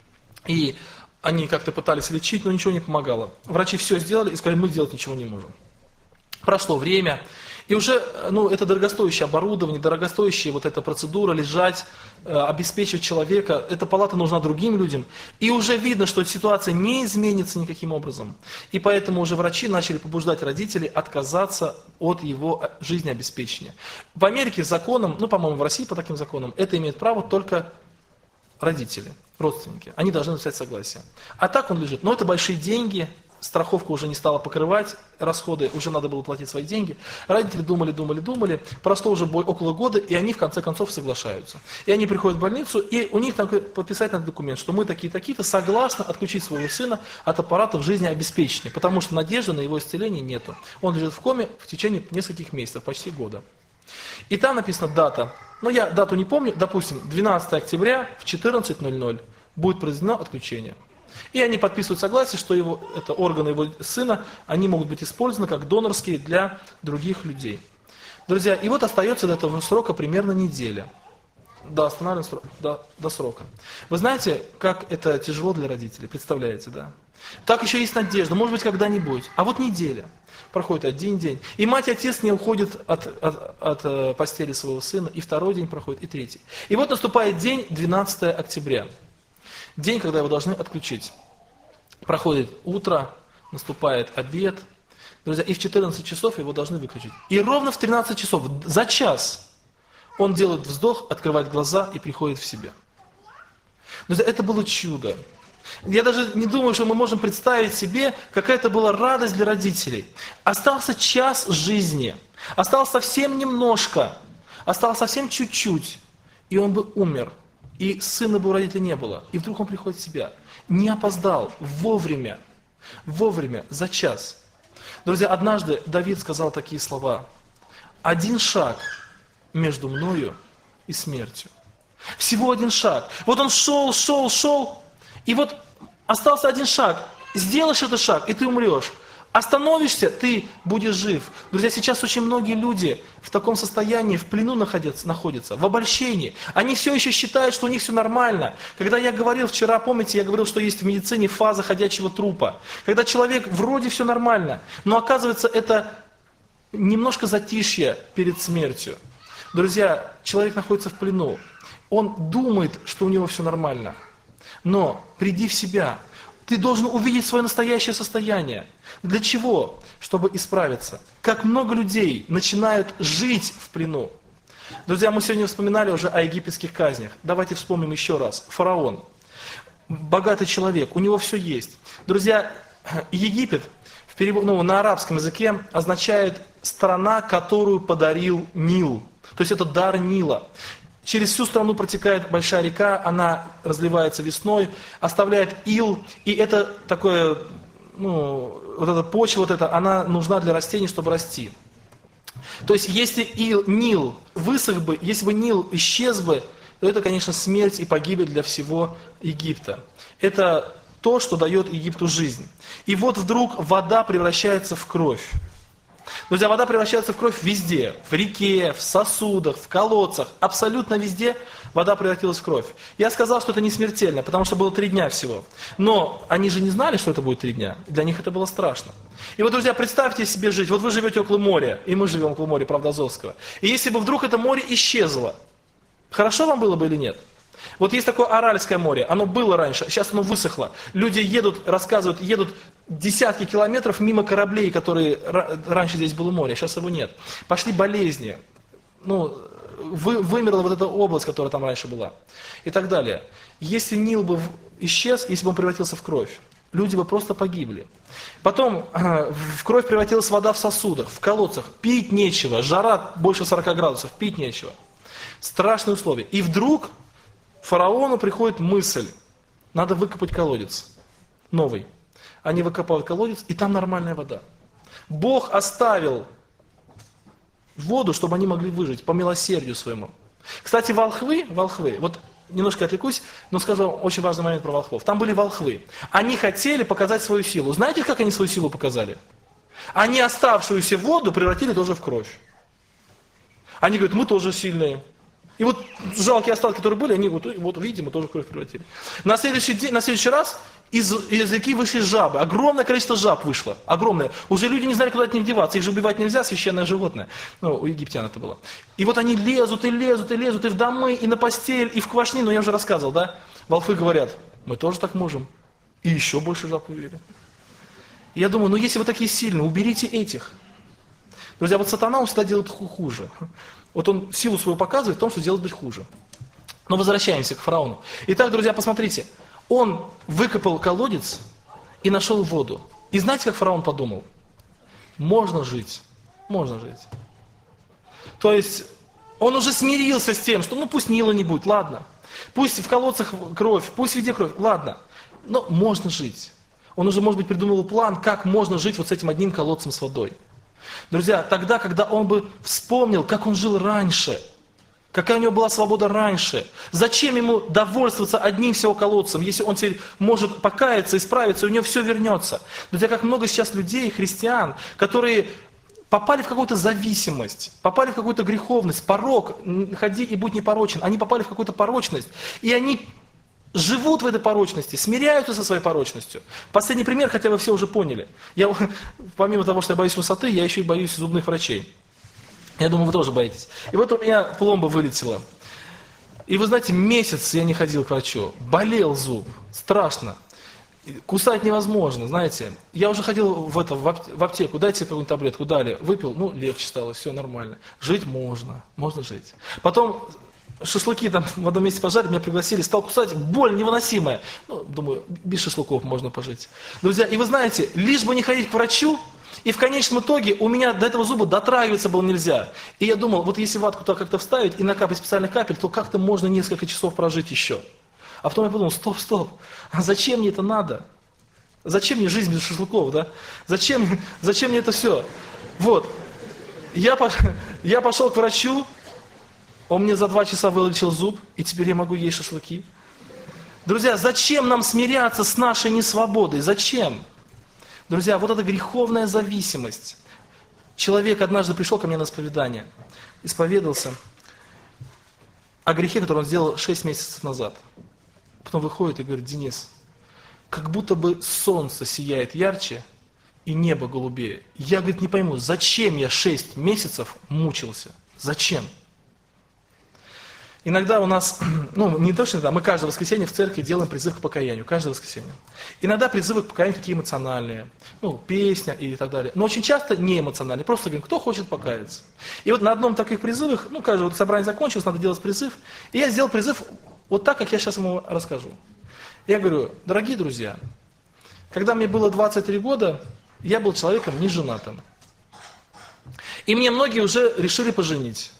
И они как-то пытались лечить, но ничего не помогало. Врачи все сделали и сказали, мы делать ничего не можем. Прошло время, и уже это дорогостоящее оборудование, дорогостоящая вот эта процедура, лежать, обеспечивать человека, эта палата нужна другим людям. И уже видно, что ситуация не изменится никаким образом. И поэтому уже врачи начали побуждать родителей отказаться от его жизнеобеспечения. В Америке законом, по-моему, в России по таким законам, это имеет право только родители, родственники. Они должны написать согласие. А так он лежит. Но это большие деньги. Страховка уже не стала покрывать расходы, уже надо было платить свои деньги. Родители думали, прошло уже около года, и они в конце концов соглашаются. И они приходят в больницу, и у них там подписать надо документ, что мы такие-такие-то согласны отключить своего сына от аппаратов жизнеобеспечения, потому что надежды на его исцеление нету. Он лежит в коме в течение нескольких месяцев, почти года. И там написана дата. Я дату не помню, допустим, 12 октября в 14:00 будет произведено отключение. И они подписывают согласие, что это органы его сына, они могут быть использованы как донорские для других людей. Друзья, и вот остается до этого срока примерно неделя. До срока. Вы знаете, как это тяжело для родителей, представляете, да? Так еще есть надежда, может быть, когда-нибудь. А вот неделя. Проходит один день. И мать и отец не уходят от постели своего сына, и второй день проходит, и третий. И вот наступает день 12 октября. День, когда его должны отключить. Проходит утро, наступает обед. Друзья, и в 14 часов его должны выключить. И ровно в 13 часов, за час, он делает вздох, открывает глаза и приходит в себя. Друзья, это было чудо. Я даже не думаю, что мы можем представить себе, какая это была радость для родителей. Остался час жизни, осталось совсем немножко, осталось совсем чуть-чуть, и он бы умер. И сына бы у родителей не было. И вдруг он приходит в себя. Не опоздал, вовремя, за час. Друзья, однажды Давид сказал такие слова: «Один шаг между мною и смертью». Всего один шаг. Вот он шел, и вот остался один шаг. Сделаешь этот шаг, и ты умрешь. Остановишься, ты будешь жив. Друзья, сейчас очень многие люди в таком состоянии, в плену находятся, в обольщении. Они все еще считают, что у них все нормально. Когда я говорил вчера, помните, я говорил, что есть в медицине фаза ходячего трупа. Когда человек вроде все нормально, но оказывается это немножко затишье перед смертью. Друзья, человек находится в плену. Он думает, что у него все нормально. Но приди в себя. Ты должен увидеть свое настоящее состояние. Для чего? Чтобы исправиться. Как много людей начинают жить в плену. Друзья, мы сегодня вспоминали уже о египетских казнях. Давайте вспомним еще раз. Фараон. Богатый человек, у него все есть. Друзья, Египет на арабском языке означает «страна, которую подарил Нил». То есть это дар Нила. Через всю страну протекает большая река, она разливается весной, оставляет ил, и это такое, вот эта почва, она нужна для растений, чтобы расти. То есть если Нил высох бы, если бы Нил исчез бы, то это, конечно, смерть и погибель для всего Египта. Это то, что дает Египту жизнь. И вот вдруг вода превращается в кровь. Друзья, вода превращается в кровь везде. В реке, в сосудах, в колодцах. Абсолютно везде вода превратилась в кровь. Я сказал, что это не смертельно, потому что было 3 дня всего. Но они же не знали, что это будет 3 дня. Для них это было страшно. И вот, друзья, представьте себе жить. Вот вы живете около моря, и мы живем около моря, правда, Азовского. И если бы вдруг это море исчезло, хорошо вам было бы или нет? Вот есть такое Аральское море, оно было раньше, сейчас оно высохло. Люди едут десятки километров мимо кораблей, которые раньше здесь было море, сейчас его нет. Пошли болезни, вымерла вот эта область, которая там раньше была, и так далее. Если Нил бы исчез, если бы он превратился в кровь, люди бы просто погибли. Потом в кровь превратилась вода в сосудах, в колодцах, пить нечего, жара больше 40 градусов, пить нечего. Страшные условия. И вдруг фараону приходит мысль: надо выкопать колодец новый. Они выкопывают колодец, и там нормальная вода. Бог оставил воду, чтобы они могли выжить по милосердию своему. Кстати, волхвы, вот немножко отвлекусь, но скажу вам очень важный момент про волхвов. Там были волхвы. Они хотели показать свою силу. Знаете, как они свою силу показали? Они оставшуюся воду превратили тоже в кровь. Они говорят: мы тоже сильные. И вот жалкие остатки, которые были, они вот видите, мы тоже в кровь превратили. На следующий раз из реки вышли жабы. Огромное количество жаб вышло. Огромное. Уже люди не знали, куда от них деваться. Их же убивать нельзя, священное животное. У египтян это было. И вот они лезут, и в домы, и на постель, и в квашнину. Я уже рассказывал, да? Волхвы говорят: мы тоже так можем. И еще больше жаб увидели. И я думаю, если вы такие сильные, уберите этих. Друзья, вот сатана, он всегда делает хуже. Вот он силу свою показывает в том, что делает быть хуже. Но возвращаемся к фараону. Итак, друзья, посмотрите. Он выкопал колодец и нашел воду. И знаете, как фараон подумал? Можно жить. То есть он уже смирился с тем, что пусть Нила не будет, ладно. Пусть в колодцах кровь, пусть везде кровь, ладно. Но можно жить. Он уже, может быть, придумал план, как можно жить вот с этим одним колодцем с водой. Друзья, тогда, когда он бы вспомнил, как он жил раньше, какая у него была свобода раньше, зачем ему довольствоваться одним всего колодцем, если он теперь может покаяться, исправиться, и у него все вернется. Друзья, как много сейчас людей, христиан, которые попали в какую-то зависимость, попали в какую-то греховность, порок, ходи и будь непорочен. Они попали в какую-то порочность, и они живут в этой порочности, смиряются со своей порочностью. Последний пример, хотя вы все уже поняли. Я, помимо того, что я боюсь высоты, я еще и боюсь зубных врачей. Я думаю, вы тоже боитесь. И вот у меня пломба вылетела. И вы знаете, месяц я не ходил к врачу. Болел зуб. Страшно. Кусать невозможно, знаете. Я уже ходил в аптеку, дайте какую-нибудь таблетку, дали, выпил, ну, легче стало, все нормально. Жить можно жить. Потом шашлыки там в одном месте пожарили, меня пригласили, стал кусать, боль невыносимая. Ну, думаю, без шашлыков можно пожить. Друзья, и вы знаете, лишь бы не ходить к врачу, и в конечном итоге у меня до этого зуба дотрагиваться было нельзя. И я думал, вот если ватку туда как-то вставить и накапать специальных капель, то как-то можно несколько часов прожить еще. А потом я подумал, стоп, а зачем мне это надо? Зачем мне жизнь без шашлыков, да? Зачем мне это все? Вот, я пошел к врачу, он мне за 2 часа вылечил зуб, и теперь я могу есть шашлыки. Друзья, зачем нам смиряться с нашей несвободой? Зачем? Друзья, вот эта греховная зависимость. Человек однажды пришел ко мне на исповедание, исповедался о грехе, который он сделал 6 месяцев назад. Потом выходит и говорит: Денис, как будто бы солнце сияет ярче и небо голубее. Я, говорит, не пойму, зачем я 6 месяцев мучился? Зачем? Иногда у нас, ну не то, что иногда, мы каждое воскресенье в церкви делаем призыв к покаянию, каждое воскресенье. Иногда призывы к покаянию такие эмоциональные, ну, песня и так далее. Но очень часто не эмоциональные, просто говорим, кто хочет покаяться. И вот на одном таких призывах, ну, каждое вот собрание закончилось, надо делать призыв. И я сделал призыв вот так, как я сейчас ему расскажу. Я говорю: дорогие друзья, когда мне было 23 года, я был человеком неженатым. И мне многие уже решили поженить.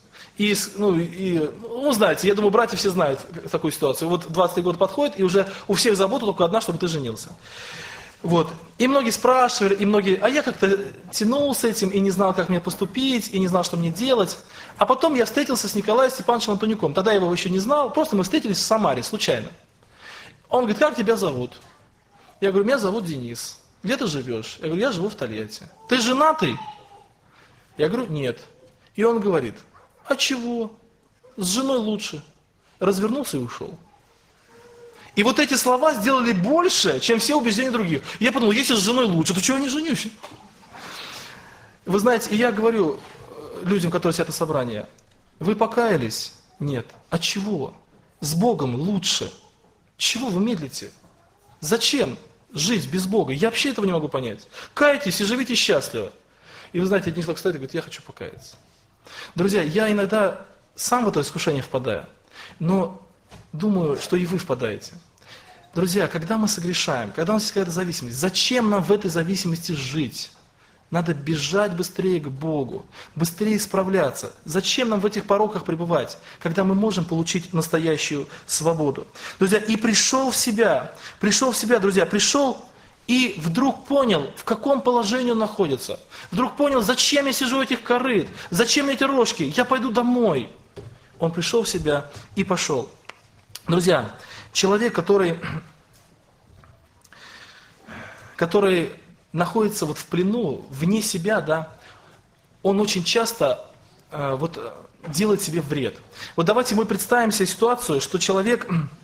Ну, знаете, я думаю, братья все знают такую ситуацию. Вот 23 года подходит, и уже у всех забота только одна, чтобы ты женился. Вот. И многие спрашивали, а я как-то тянул с этим, и не знал, как мне поступить, и не знал, что мне делать. А потом я встретился с Николаем Степановичем Антонюком. Тогда я его еще не знал, просто мы встретились в Самаре, случайно. Он говорит: как тебя зовут? Я говорю: меня зовут Денис. Где ты живешь? Я говорю: я живу в Тольятти. Ты женатый? Я говорю: нет. И он говорит: а чего? С женой лучше. Развернулся и ушел. И вот эти слова сделали больше, чем все убеждения других. Я подумал, если с женой лучше, то чего я не женюсь? Вы знаете, и я говорю людям, которые сидят на собрании: вы покаялись? Нет. А чего? С Богом лучше. Чего вы медлите? Зачем жить без Бога? Я вообще этого не могу понять. Кайтесь и живите счастливо. И вы знаете, один человек стоит и говорит: я хочу покаяться. Друзья, я иногда сам в это искушение впадаю, но думаю, что и вы впадаете. Друзья, когда мы согрешаем, когда у нас есть какая-то зависимость, зачем нам в этой зависимости жить? Надо бежать быстрее к Богу, быстрее исправляться. Зачем нам в этих пороках пребывать, когда мы можем получить настоящую свободу? Друзья, и пришел в себя, друзья, пришел и вдруг понял, в каком положении он находится. Вдруг понял, зачем я сижу у этих корыт, зачем мне эти рожки, я пойду домой. Он пришел в себя и пошел. Друзья, человек, который находится вот в плену, вне себя, да, он очень часто делает себе вред. Вот давайте мы представим себе ситуацию, что человек,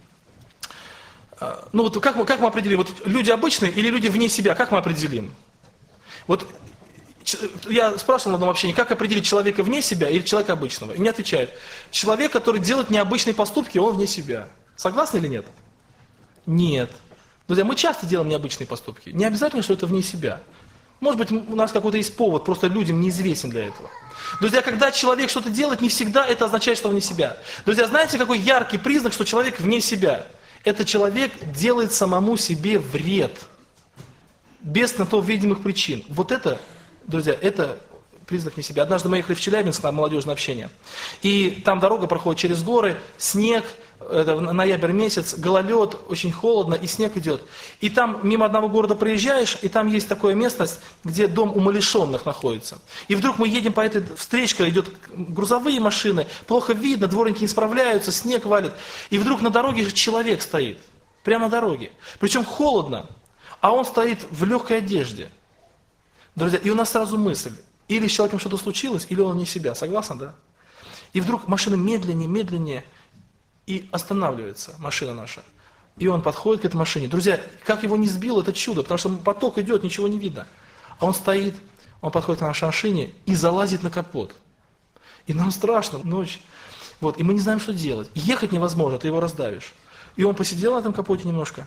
ну вот как мы определим, вот люди обычные или люди вне себя, как мы определим? Вот я спрашивал на одном общении, как определить человека вне себя или человека обычного? И мне отвечают: человек, который делает необычные поступки, он вне себя. Согласны или нет? Нет. Друзья, мы часто делаем необычные поступки. Не обязательно, что это вне себя. Может быть, у нас какой-то есть повод, просто людям неизвестен для этого. Друзья, когда человек что-то делает, не всегда это означает, что он вне себя. Друзья, знаете, какой яркий признак, что человек вне себя? Это человек делает самому себе вред. Без на то видимых причин. Вот это, друзья, это признак не себя. Однажды мы ехали в Челябинск на молодежное общение. И там дорога проходит через горы, снег, это ноябрь месяц, гололед, очень холодно, и снег идет. И там мимо одного города проезжаешь, и там есть такое местность, где дом умалишенных находится. И вдруг мы едем по этой встречке, идет грузовые машины, плохо видно, дворники не справляются, снег валит. И вдруг на дороге человек стоит, прямо на дороге. Причем холодно, а он стоит в легкой одежде. Друзья, и у нас сразу мысль: или с человеком что-то случилось, или он не себя. Согласны, да? И вдруг машина медленнее, и останавливается машина наша. И он подходит к этой машине. Друзья, как его не сбило, это чудо, потому что поток идет, ничего не видно. А он стоит, он подходит к нашей машине и залазит на капот. И нам страшно, ночь. Вот, и мы не знаем, что делать. Ехать невозможно, ты его раздавишь. И он посидел на этом капоте немножко,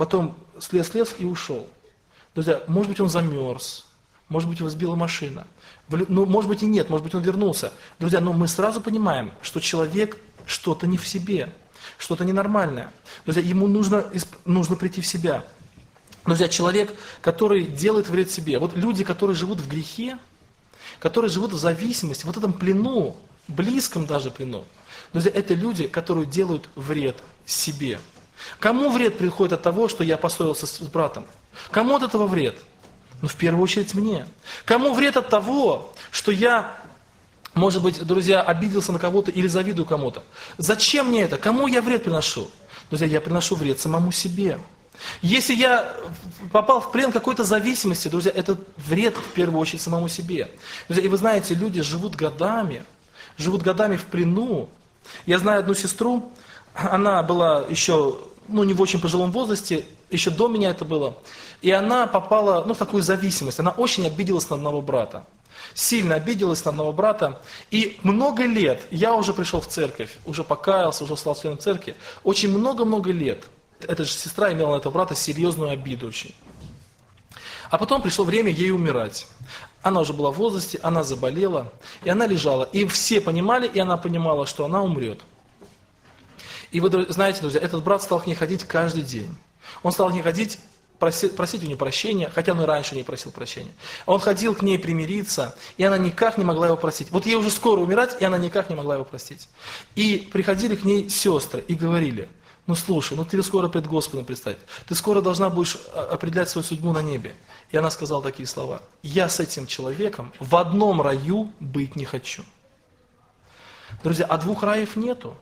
потом слез и ушел. Друзья, может быть, он замерз, может быть, его сбила машина, ну, может быть, и нет, может быть, он вернулся. Друзья, но мы сразу понимаем, что человек что-то не в себе, что-то ненормальное. Друзья, ему нужно прийти в себя. Друзья, человек, который делает вред себе, вот люди, которые живут в грехе, которые живут в зависимости, вот в этом плену, близком даже плену, друзья, это люди, которые делают вред себе. Кому вред приходит от того, что я поссорился с братом? Кому от этого вред? Ну, в первую очередь мне. Кому вред от того, что я, может быть, друзья, обиделся на кого-то или завидую кому-то? Зачем мне это? Кому я вред приношу? Друзья, я приношу вред самому себе. Если я попал в плен какой-то зависимости, друзья, это вред в первую очередь самому себе. Друзья, и вы знаете, люди живут годами в плену. Я знаю одну сестру, она была еще, не в очень пожилом возрасте, еще до меня это было, и она попала, в такую зависимость. Она очень обиделась на одного брата. Сильно обиделась на одного брата. И много лет, я уже пришел в церковь, уже покаялся, уже стал членом церкви, очень много-много лет эта же сестра имела на этого брата серьезную обиду очень. А потом пришло время ей умирать. Она уже была в возрасте, она заболела, и она лежала. И все понимали, и она понимала, что она умрет. И вы знаете, друзья, этот брат стал к ней ходить каждый день. Он стал к ней ходить, просить у нее прощения, хотя он и раньше не просил прощения. Он ходил к ней примириться, и она никак не могла его простить. Вот ей уже скоро умирать, и она никак не могла его простить. И приходили к ней сестры и говорили: слушай, ты скоро пред Господом предстать, ты скоро должна будешь определять свою судьбу на небе. И она сказала такие слова: я с этим человеком в одном раю быть не хочу. Друзья, а двух раев нету.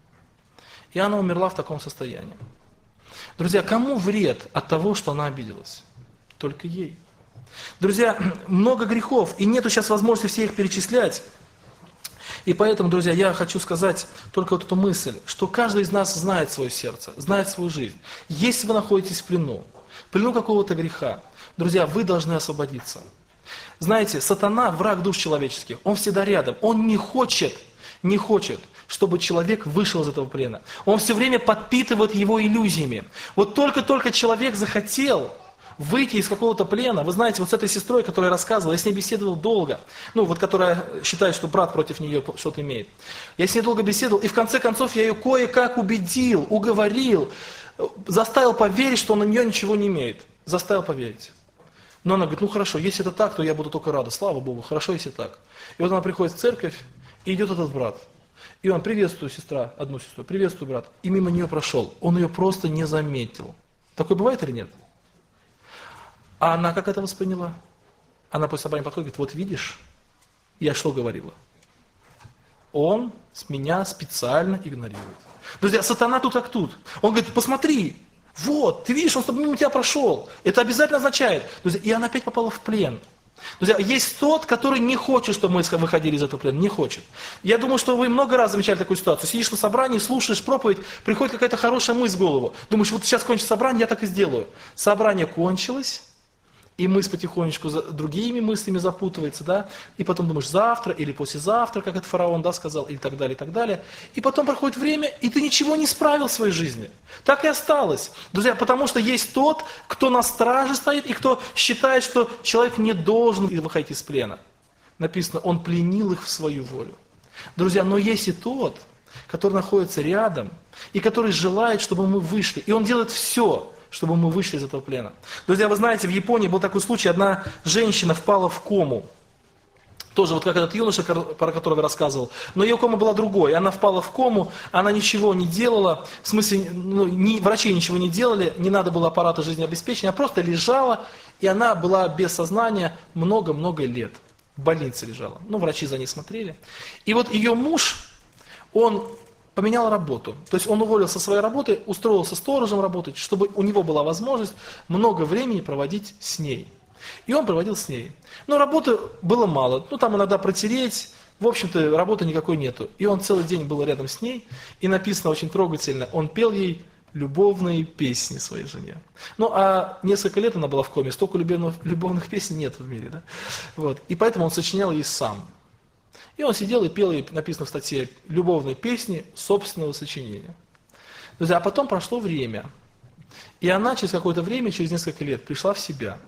И она умерла в таком состоянии. Друзья, кому вред от того, что она обиделась? Только ей. Друзья, много грехов, и нету сейчас возможности все их перечислять. И поэтому, друзья, я хочу сказать только вот эту мысль, что каждый из нас знает свое сердце, знает свою жизнь. Если вы находитесь в плену какого-то греха, друзья, вы должны освободиться. Знаете, сатана, враг душ человеческих, он всегда рядом, он не хочет, чтобы человек вышел из этого плена. Он все время подпитывает его иллюзиями. Вот только человек захотел выйти из какого-то плена. Вы знаете, вот с этой сестрой, которая рассказывала, я с ней беседовал долго, которая считает, что брат против нее что-то имеет. Я с ней долго беседовал, и в конце концов я ее кое-как убедил, уговорил, заставил поверить, что он на нее ничего не имеет. Заставил поверить. Но она говорит: хорошо, если это так, то я буду только рада, слава Богу, хорошо, если так. И вот она приходит в церковь, и идет этот брат. И он: приветствую, сестра, одну сестру, приветствую, брат. И мимо нее прошел. Он ее просто не заметил. Такое бывает или нет? А она как это восприняла? Она после собрания подходит и говорит: вот видишь, я что говорила? Он меня специально игнорирует. Друзья, сатана тут как тут. Он говорит: посмотри, вот, ты видишь, он мимо тебя прошел. Это обязательно означает. Друзья, и она опять попала в плен. Друзья, есть тот, который не хочет, чтобы мы выходили из этого плена, не хочет. Я думаю, что вы много раз замечали такую ситуацию. Сидишь на собрании, слушаешь проповедь, приходит какая-то хорошая мысль в голову. Думаешь: вот сейчас кончится собрание, я так и сделаю. Собрание кончилось, и мысль потихонечку другими мыслями запутывается, да, и потом думаешь: завтра или послезавтра, как это фараон, да, сказал, и так далее, и так далее. И потом проходит время, и ты ничего не исправил в своей жизни. Так и осталось. Друзья, потому что есть тот, кто на страже стоит, и кто считает, что человек не должен выходить из плена. Написано: он пленил их в свою волю. Друзья, но есть и тот, который находится рядом, и который желает, чтобы мы вышли. И он делает все, чтобы мы вышли из этого плена. Друзья, вы знаете, в Японии был такой случай: одна женщина впала в кому. Тоже вот как этот юноша, про которого я рассказывал. Но ее кома была другой. Она впала в кому, она ничего не делала, в смысле, врачи ничего не делали, не надо было аппарата жизнеобеспечения, она просто лежала, и она была без сознания много-много лет. В больнице лежала. Врачи за ней смотрели. И вот ее муж, он поменял работу. То есть он уволился со своей работы, устроился сторожем работать, чтобы у него была возможность много времени проводить с ней. И он проводил с ней. Но работы было мало. Там иногда протереть. В общем-то, работы никакой нету. И он целый день был рядом с ней. И написано очень трогательно: он пел ей любовные песни своей жене. А несколько лет она была в коме. Столько любовных песен нет в мире. Да? Вот. И поэтому он сочинял ей сам. И он сидел и пел, и написано в статье, любовные песни собственного сочинения. Друзья, а потом прошло время. И она через какое-то время, через несколько лет, пришла в себя.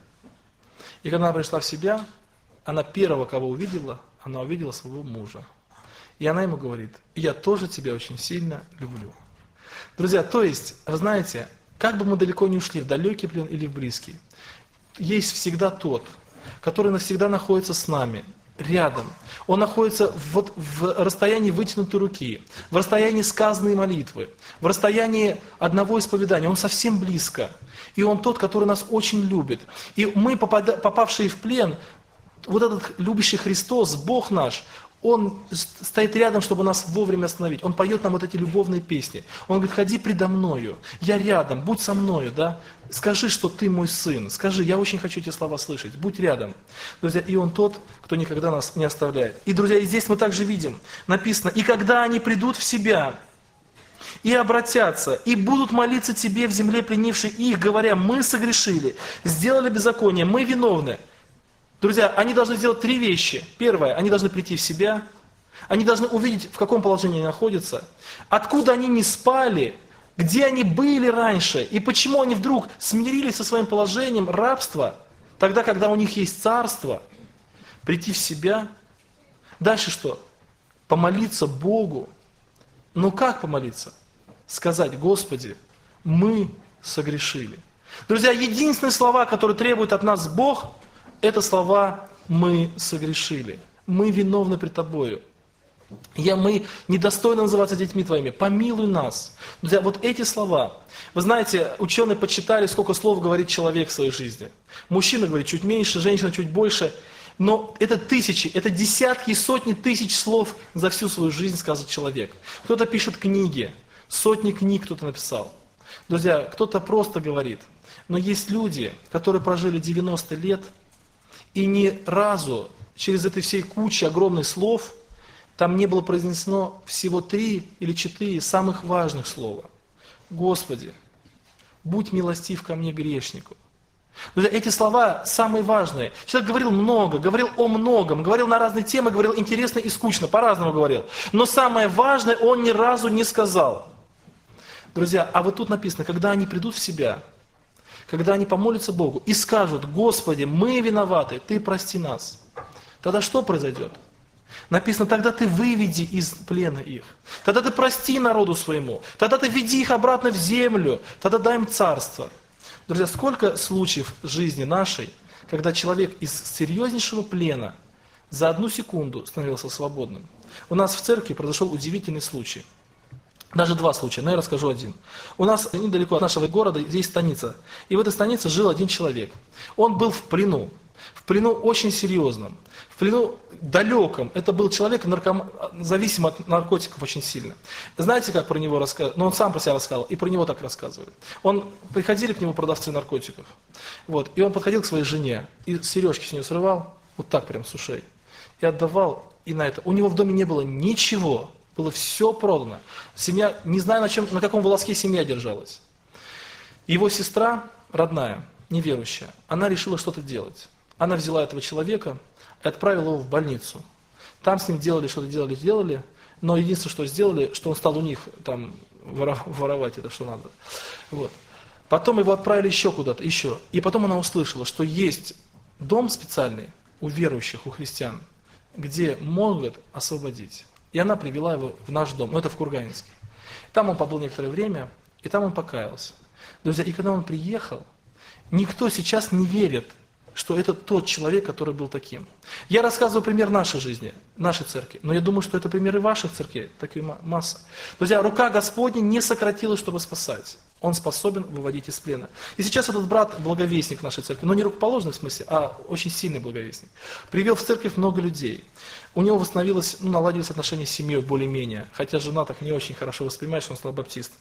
И когда она пришла в себя, она первого, кого увидела, она увидела своего мужа. И она ему говорит: я тоже тебя очень сильно люблю. Друзья, то есть, вы знаете, как бы мы далеко не ушли, в далекий плен или в близкий, есть всегда тот, который навсегда находится с нами, рядом. Он находится вот в расстоянии вытянутой руки, в расстоянии сказанной молитвы, в расстоянии одного исповедания. Он совсем близко. И он тот, который нас очень любит. И мы, попавшие в плен, вот этот любящий Христос, Бог наш, Он стоит рядом, чтобы нас вовремя остановить. Он поет нам вот эти любовные песни. Он говорит: ходи предо мною, я рядом, будь со мною, да? Скажи, что ты мой сын, скажи, я очень хочу эти слова слышать, будь рядом. Друзья, и Он тот, кто никогда нас не оставляет. И, друзья, и здесь мы также видим, написано: и когда они придут в себя, и обратятся, и будут молиться тебе в земле, пленившей их, говоря: мы согрешили, сделали беззаконие, мы виновны. Друзья, они должны сделать три вещи. Первое, они должны прийти в себя, они должны увидеть, в каком положении они находятся, откуда они не спали, где они были раньше, и почему они вдруг смирились со своим положением рабства, тогда, когда у них есть царство. Прийти в себя. Дальше что? Помолиться Богу. Ну как помолиться? Сказать: Господи, мы согрешили. Друзья, единственные слова, которые требует от нас Бог, это слова: мы согрешили, мы виновны пред Тобою. Мы недостойны называться детьми Твоими, помилуй нас. Друзья, вот эти слова, вы знаете, ученые подсчитали, сколько слов говорит человек в своей жизни. Мужчина говорит чуть меньше, женщина чуть больше, но это тысячи, это десятки и сотни тысяч слов за всю свою жизнь сказывает человек. Кто-то пишет книги, сотни книг кто-то написал. Друзья, кто-то просто говорит, но есть люди, которые прожили 90 лет, и ни разу через этой всей кучи огромных слов там не было произнесено всего 3 или 4 самых важных слова. Господи, будь милостив ко мне, грешнику. Друзья, эти слова самые важные. Человек говорил много, говорил о многом, говорил на разные темы, говорил интересно и скучно, по-разному говорил. Но самое важное он ни разу не сказал. Друзья, а вот тут написано: когда они придут в себя, когда они помолятся Богу и скажут: Господи, мы виноваты, Ты прости нас, тогда что произойдет? Написано: тогда Ты выведи из плена их, тогда Ты прости народу своему, тогда Ты веди их обратно в землю, тогда дай им царство. Друзья, сколько случаев в жизни нашей, когда человек из серьезнейшего плена за 1 секунду становился свободным. У нас в церкви произошел удивительный случай. Даже 2 случая, но я расскажу один. У нас недалеко от нашего города есть станица. И в этой станице жил один человек. Он был в плену очень серьезном, в плену далеком. Это был человек, зависим от наркотиков очень сильно. Знаете, как про него рассказывают? Ну, он сам про себя рассказал, и про него так рассказывают. Приходили к нему продавцы наркотиков, вот, и он подходил к своей жене, и сережки с нее срывал, вот так прям с ушей, и отдавал, и на это. У него в доме не было ничего. Было все продано. Семья, не знаю, на каком волоске семья держалась. Его сестра, родная, неверующая, она решила что-то делать. Она взяла этого человека и отправила его в больницу. Там с ним что-то делали, но единственное, что сделали, что он стал у них там воровать это, что надо. Вот. Потом его отправили еще куда-то, еще. И потом она услышала, что есть дом специальный у верующих, у христиан, где могут освободить. И она привела его в наш дом, это в Курганинске. Там он побыл некоторое время, и там он покаялся. Друзья, и когда он приехал, никто сейчас не верит, что это тот человек, который был таким. Я рассказываю пример нашей жизни, нашей церкви, но я думаю, что это примеры ваших церквей, так и масса. Друзья, рука Господня не сократилась, чтобы спасать. Он способен выводить из плена. И сейчас этот брат, благовестник нашей церкви, но не рукоположный в смысле, а очень сильный благовестник, привел в церковь много людей. У него наладились отношения с семьей более-менее, хотя жена так не очень хорошо воспринимает, что он стал баптистом.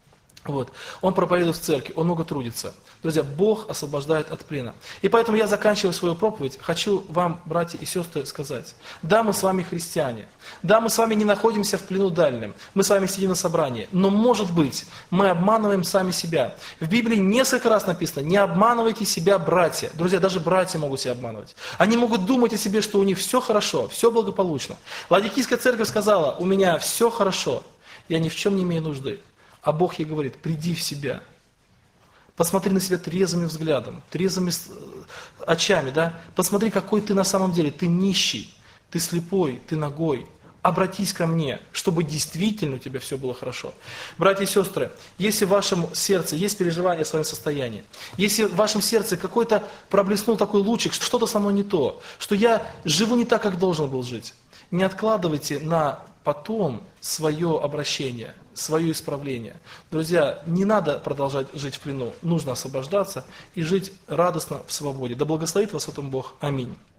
Вот. Он проповедует в церкви, он много трудится. Друзья, Бог освобождает от плена. И поэтому я, заканчивая свою проповедь, хочу вам, братья и сестры, сказать: да, мы с вами христиане, да, мы с вами не находимся в плену дальнем, мы с вами сидим на собрании, но, может быть, мы обманываем сами себя. В Библии несколько раз написано: не обманывайте себя, братья. Друзья, даже братья могут себя обманывать. Они могут думать о себе, что у них все хорошо, все благополучно. Ладикийская церковь сказала: у меня все хорошо, я ни в чем не имею нужды. А Бог ей говорит: приди в себя. Посмотри на себя трезвым взглядом, трезвыми очами, да? Посмотри, какой ты на самом деле. Ты нищий, ты слепой, ты нагой. Обратись ко мне, чтобы действительно у тебя все было хорошо. Братья и сестры, если в вашем сердце есть переживание о своем состоянии, если в вашем сердце какой-то проблеснул такой лучик, что что-то со мной не то, что я живу не так, как должен был жить, не откладывайте на потом свое обращение, свое исправление. Друзья, не надо продолжать жить в плену, нужно освобождаться и жить радостно в свободе. Да благословит вас в этом Бог. Аминь.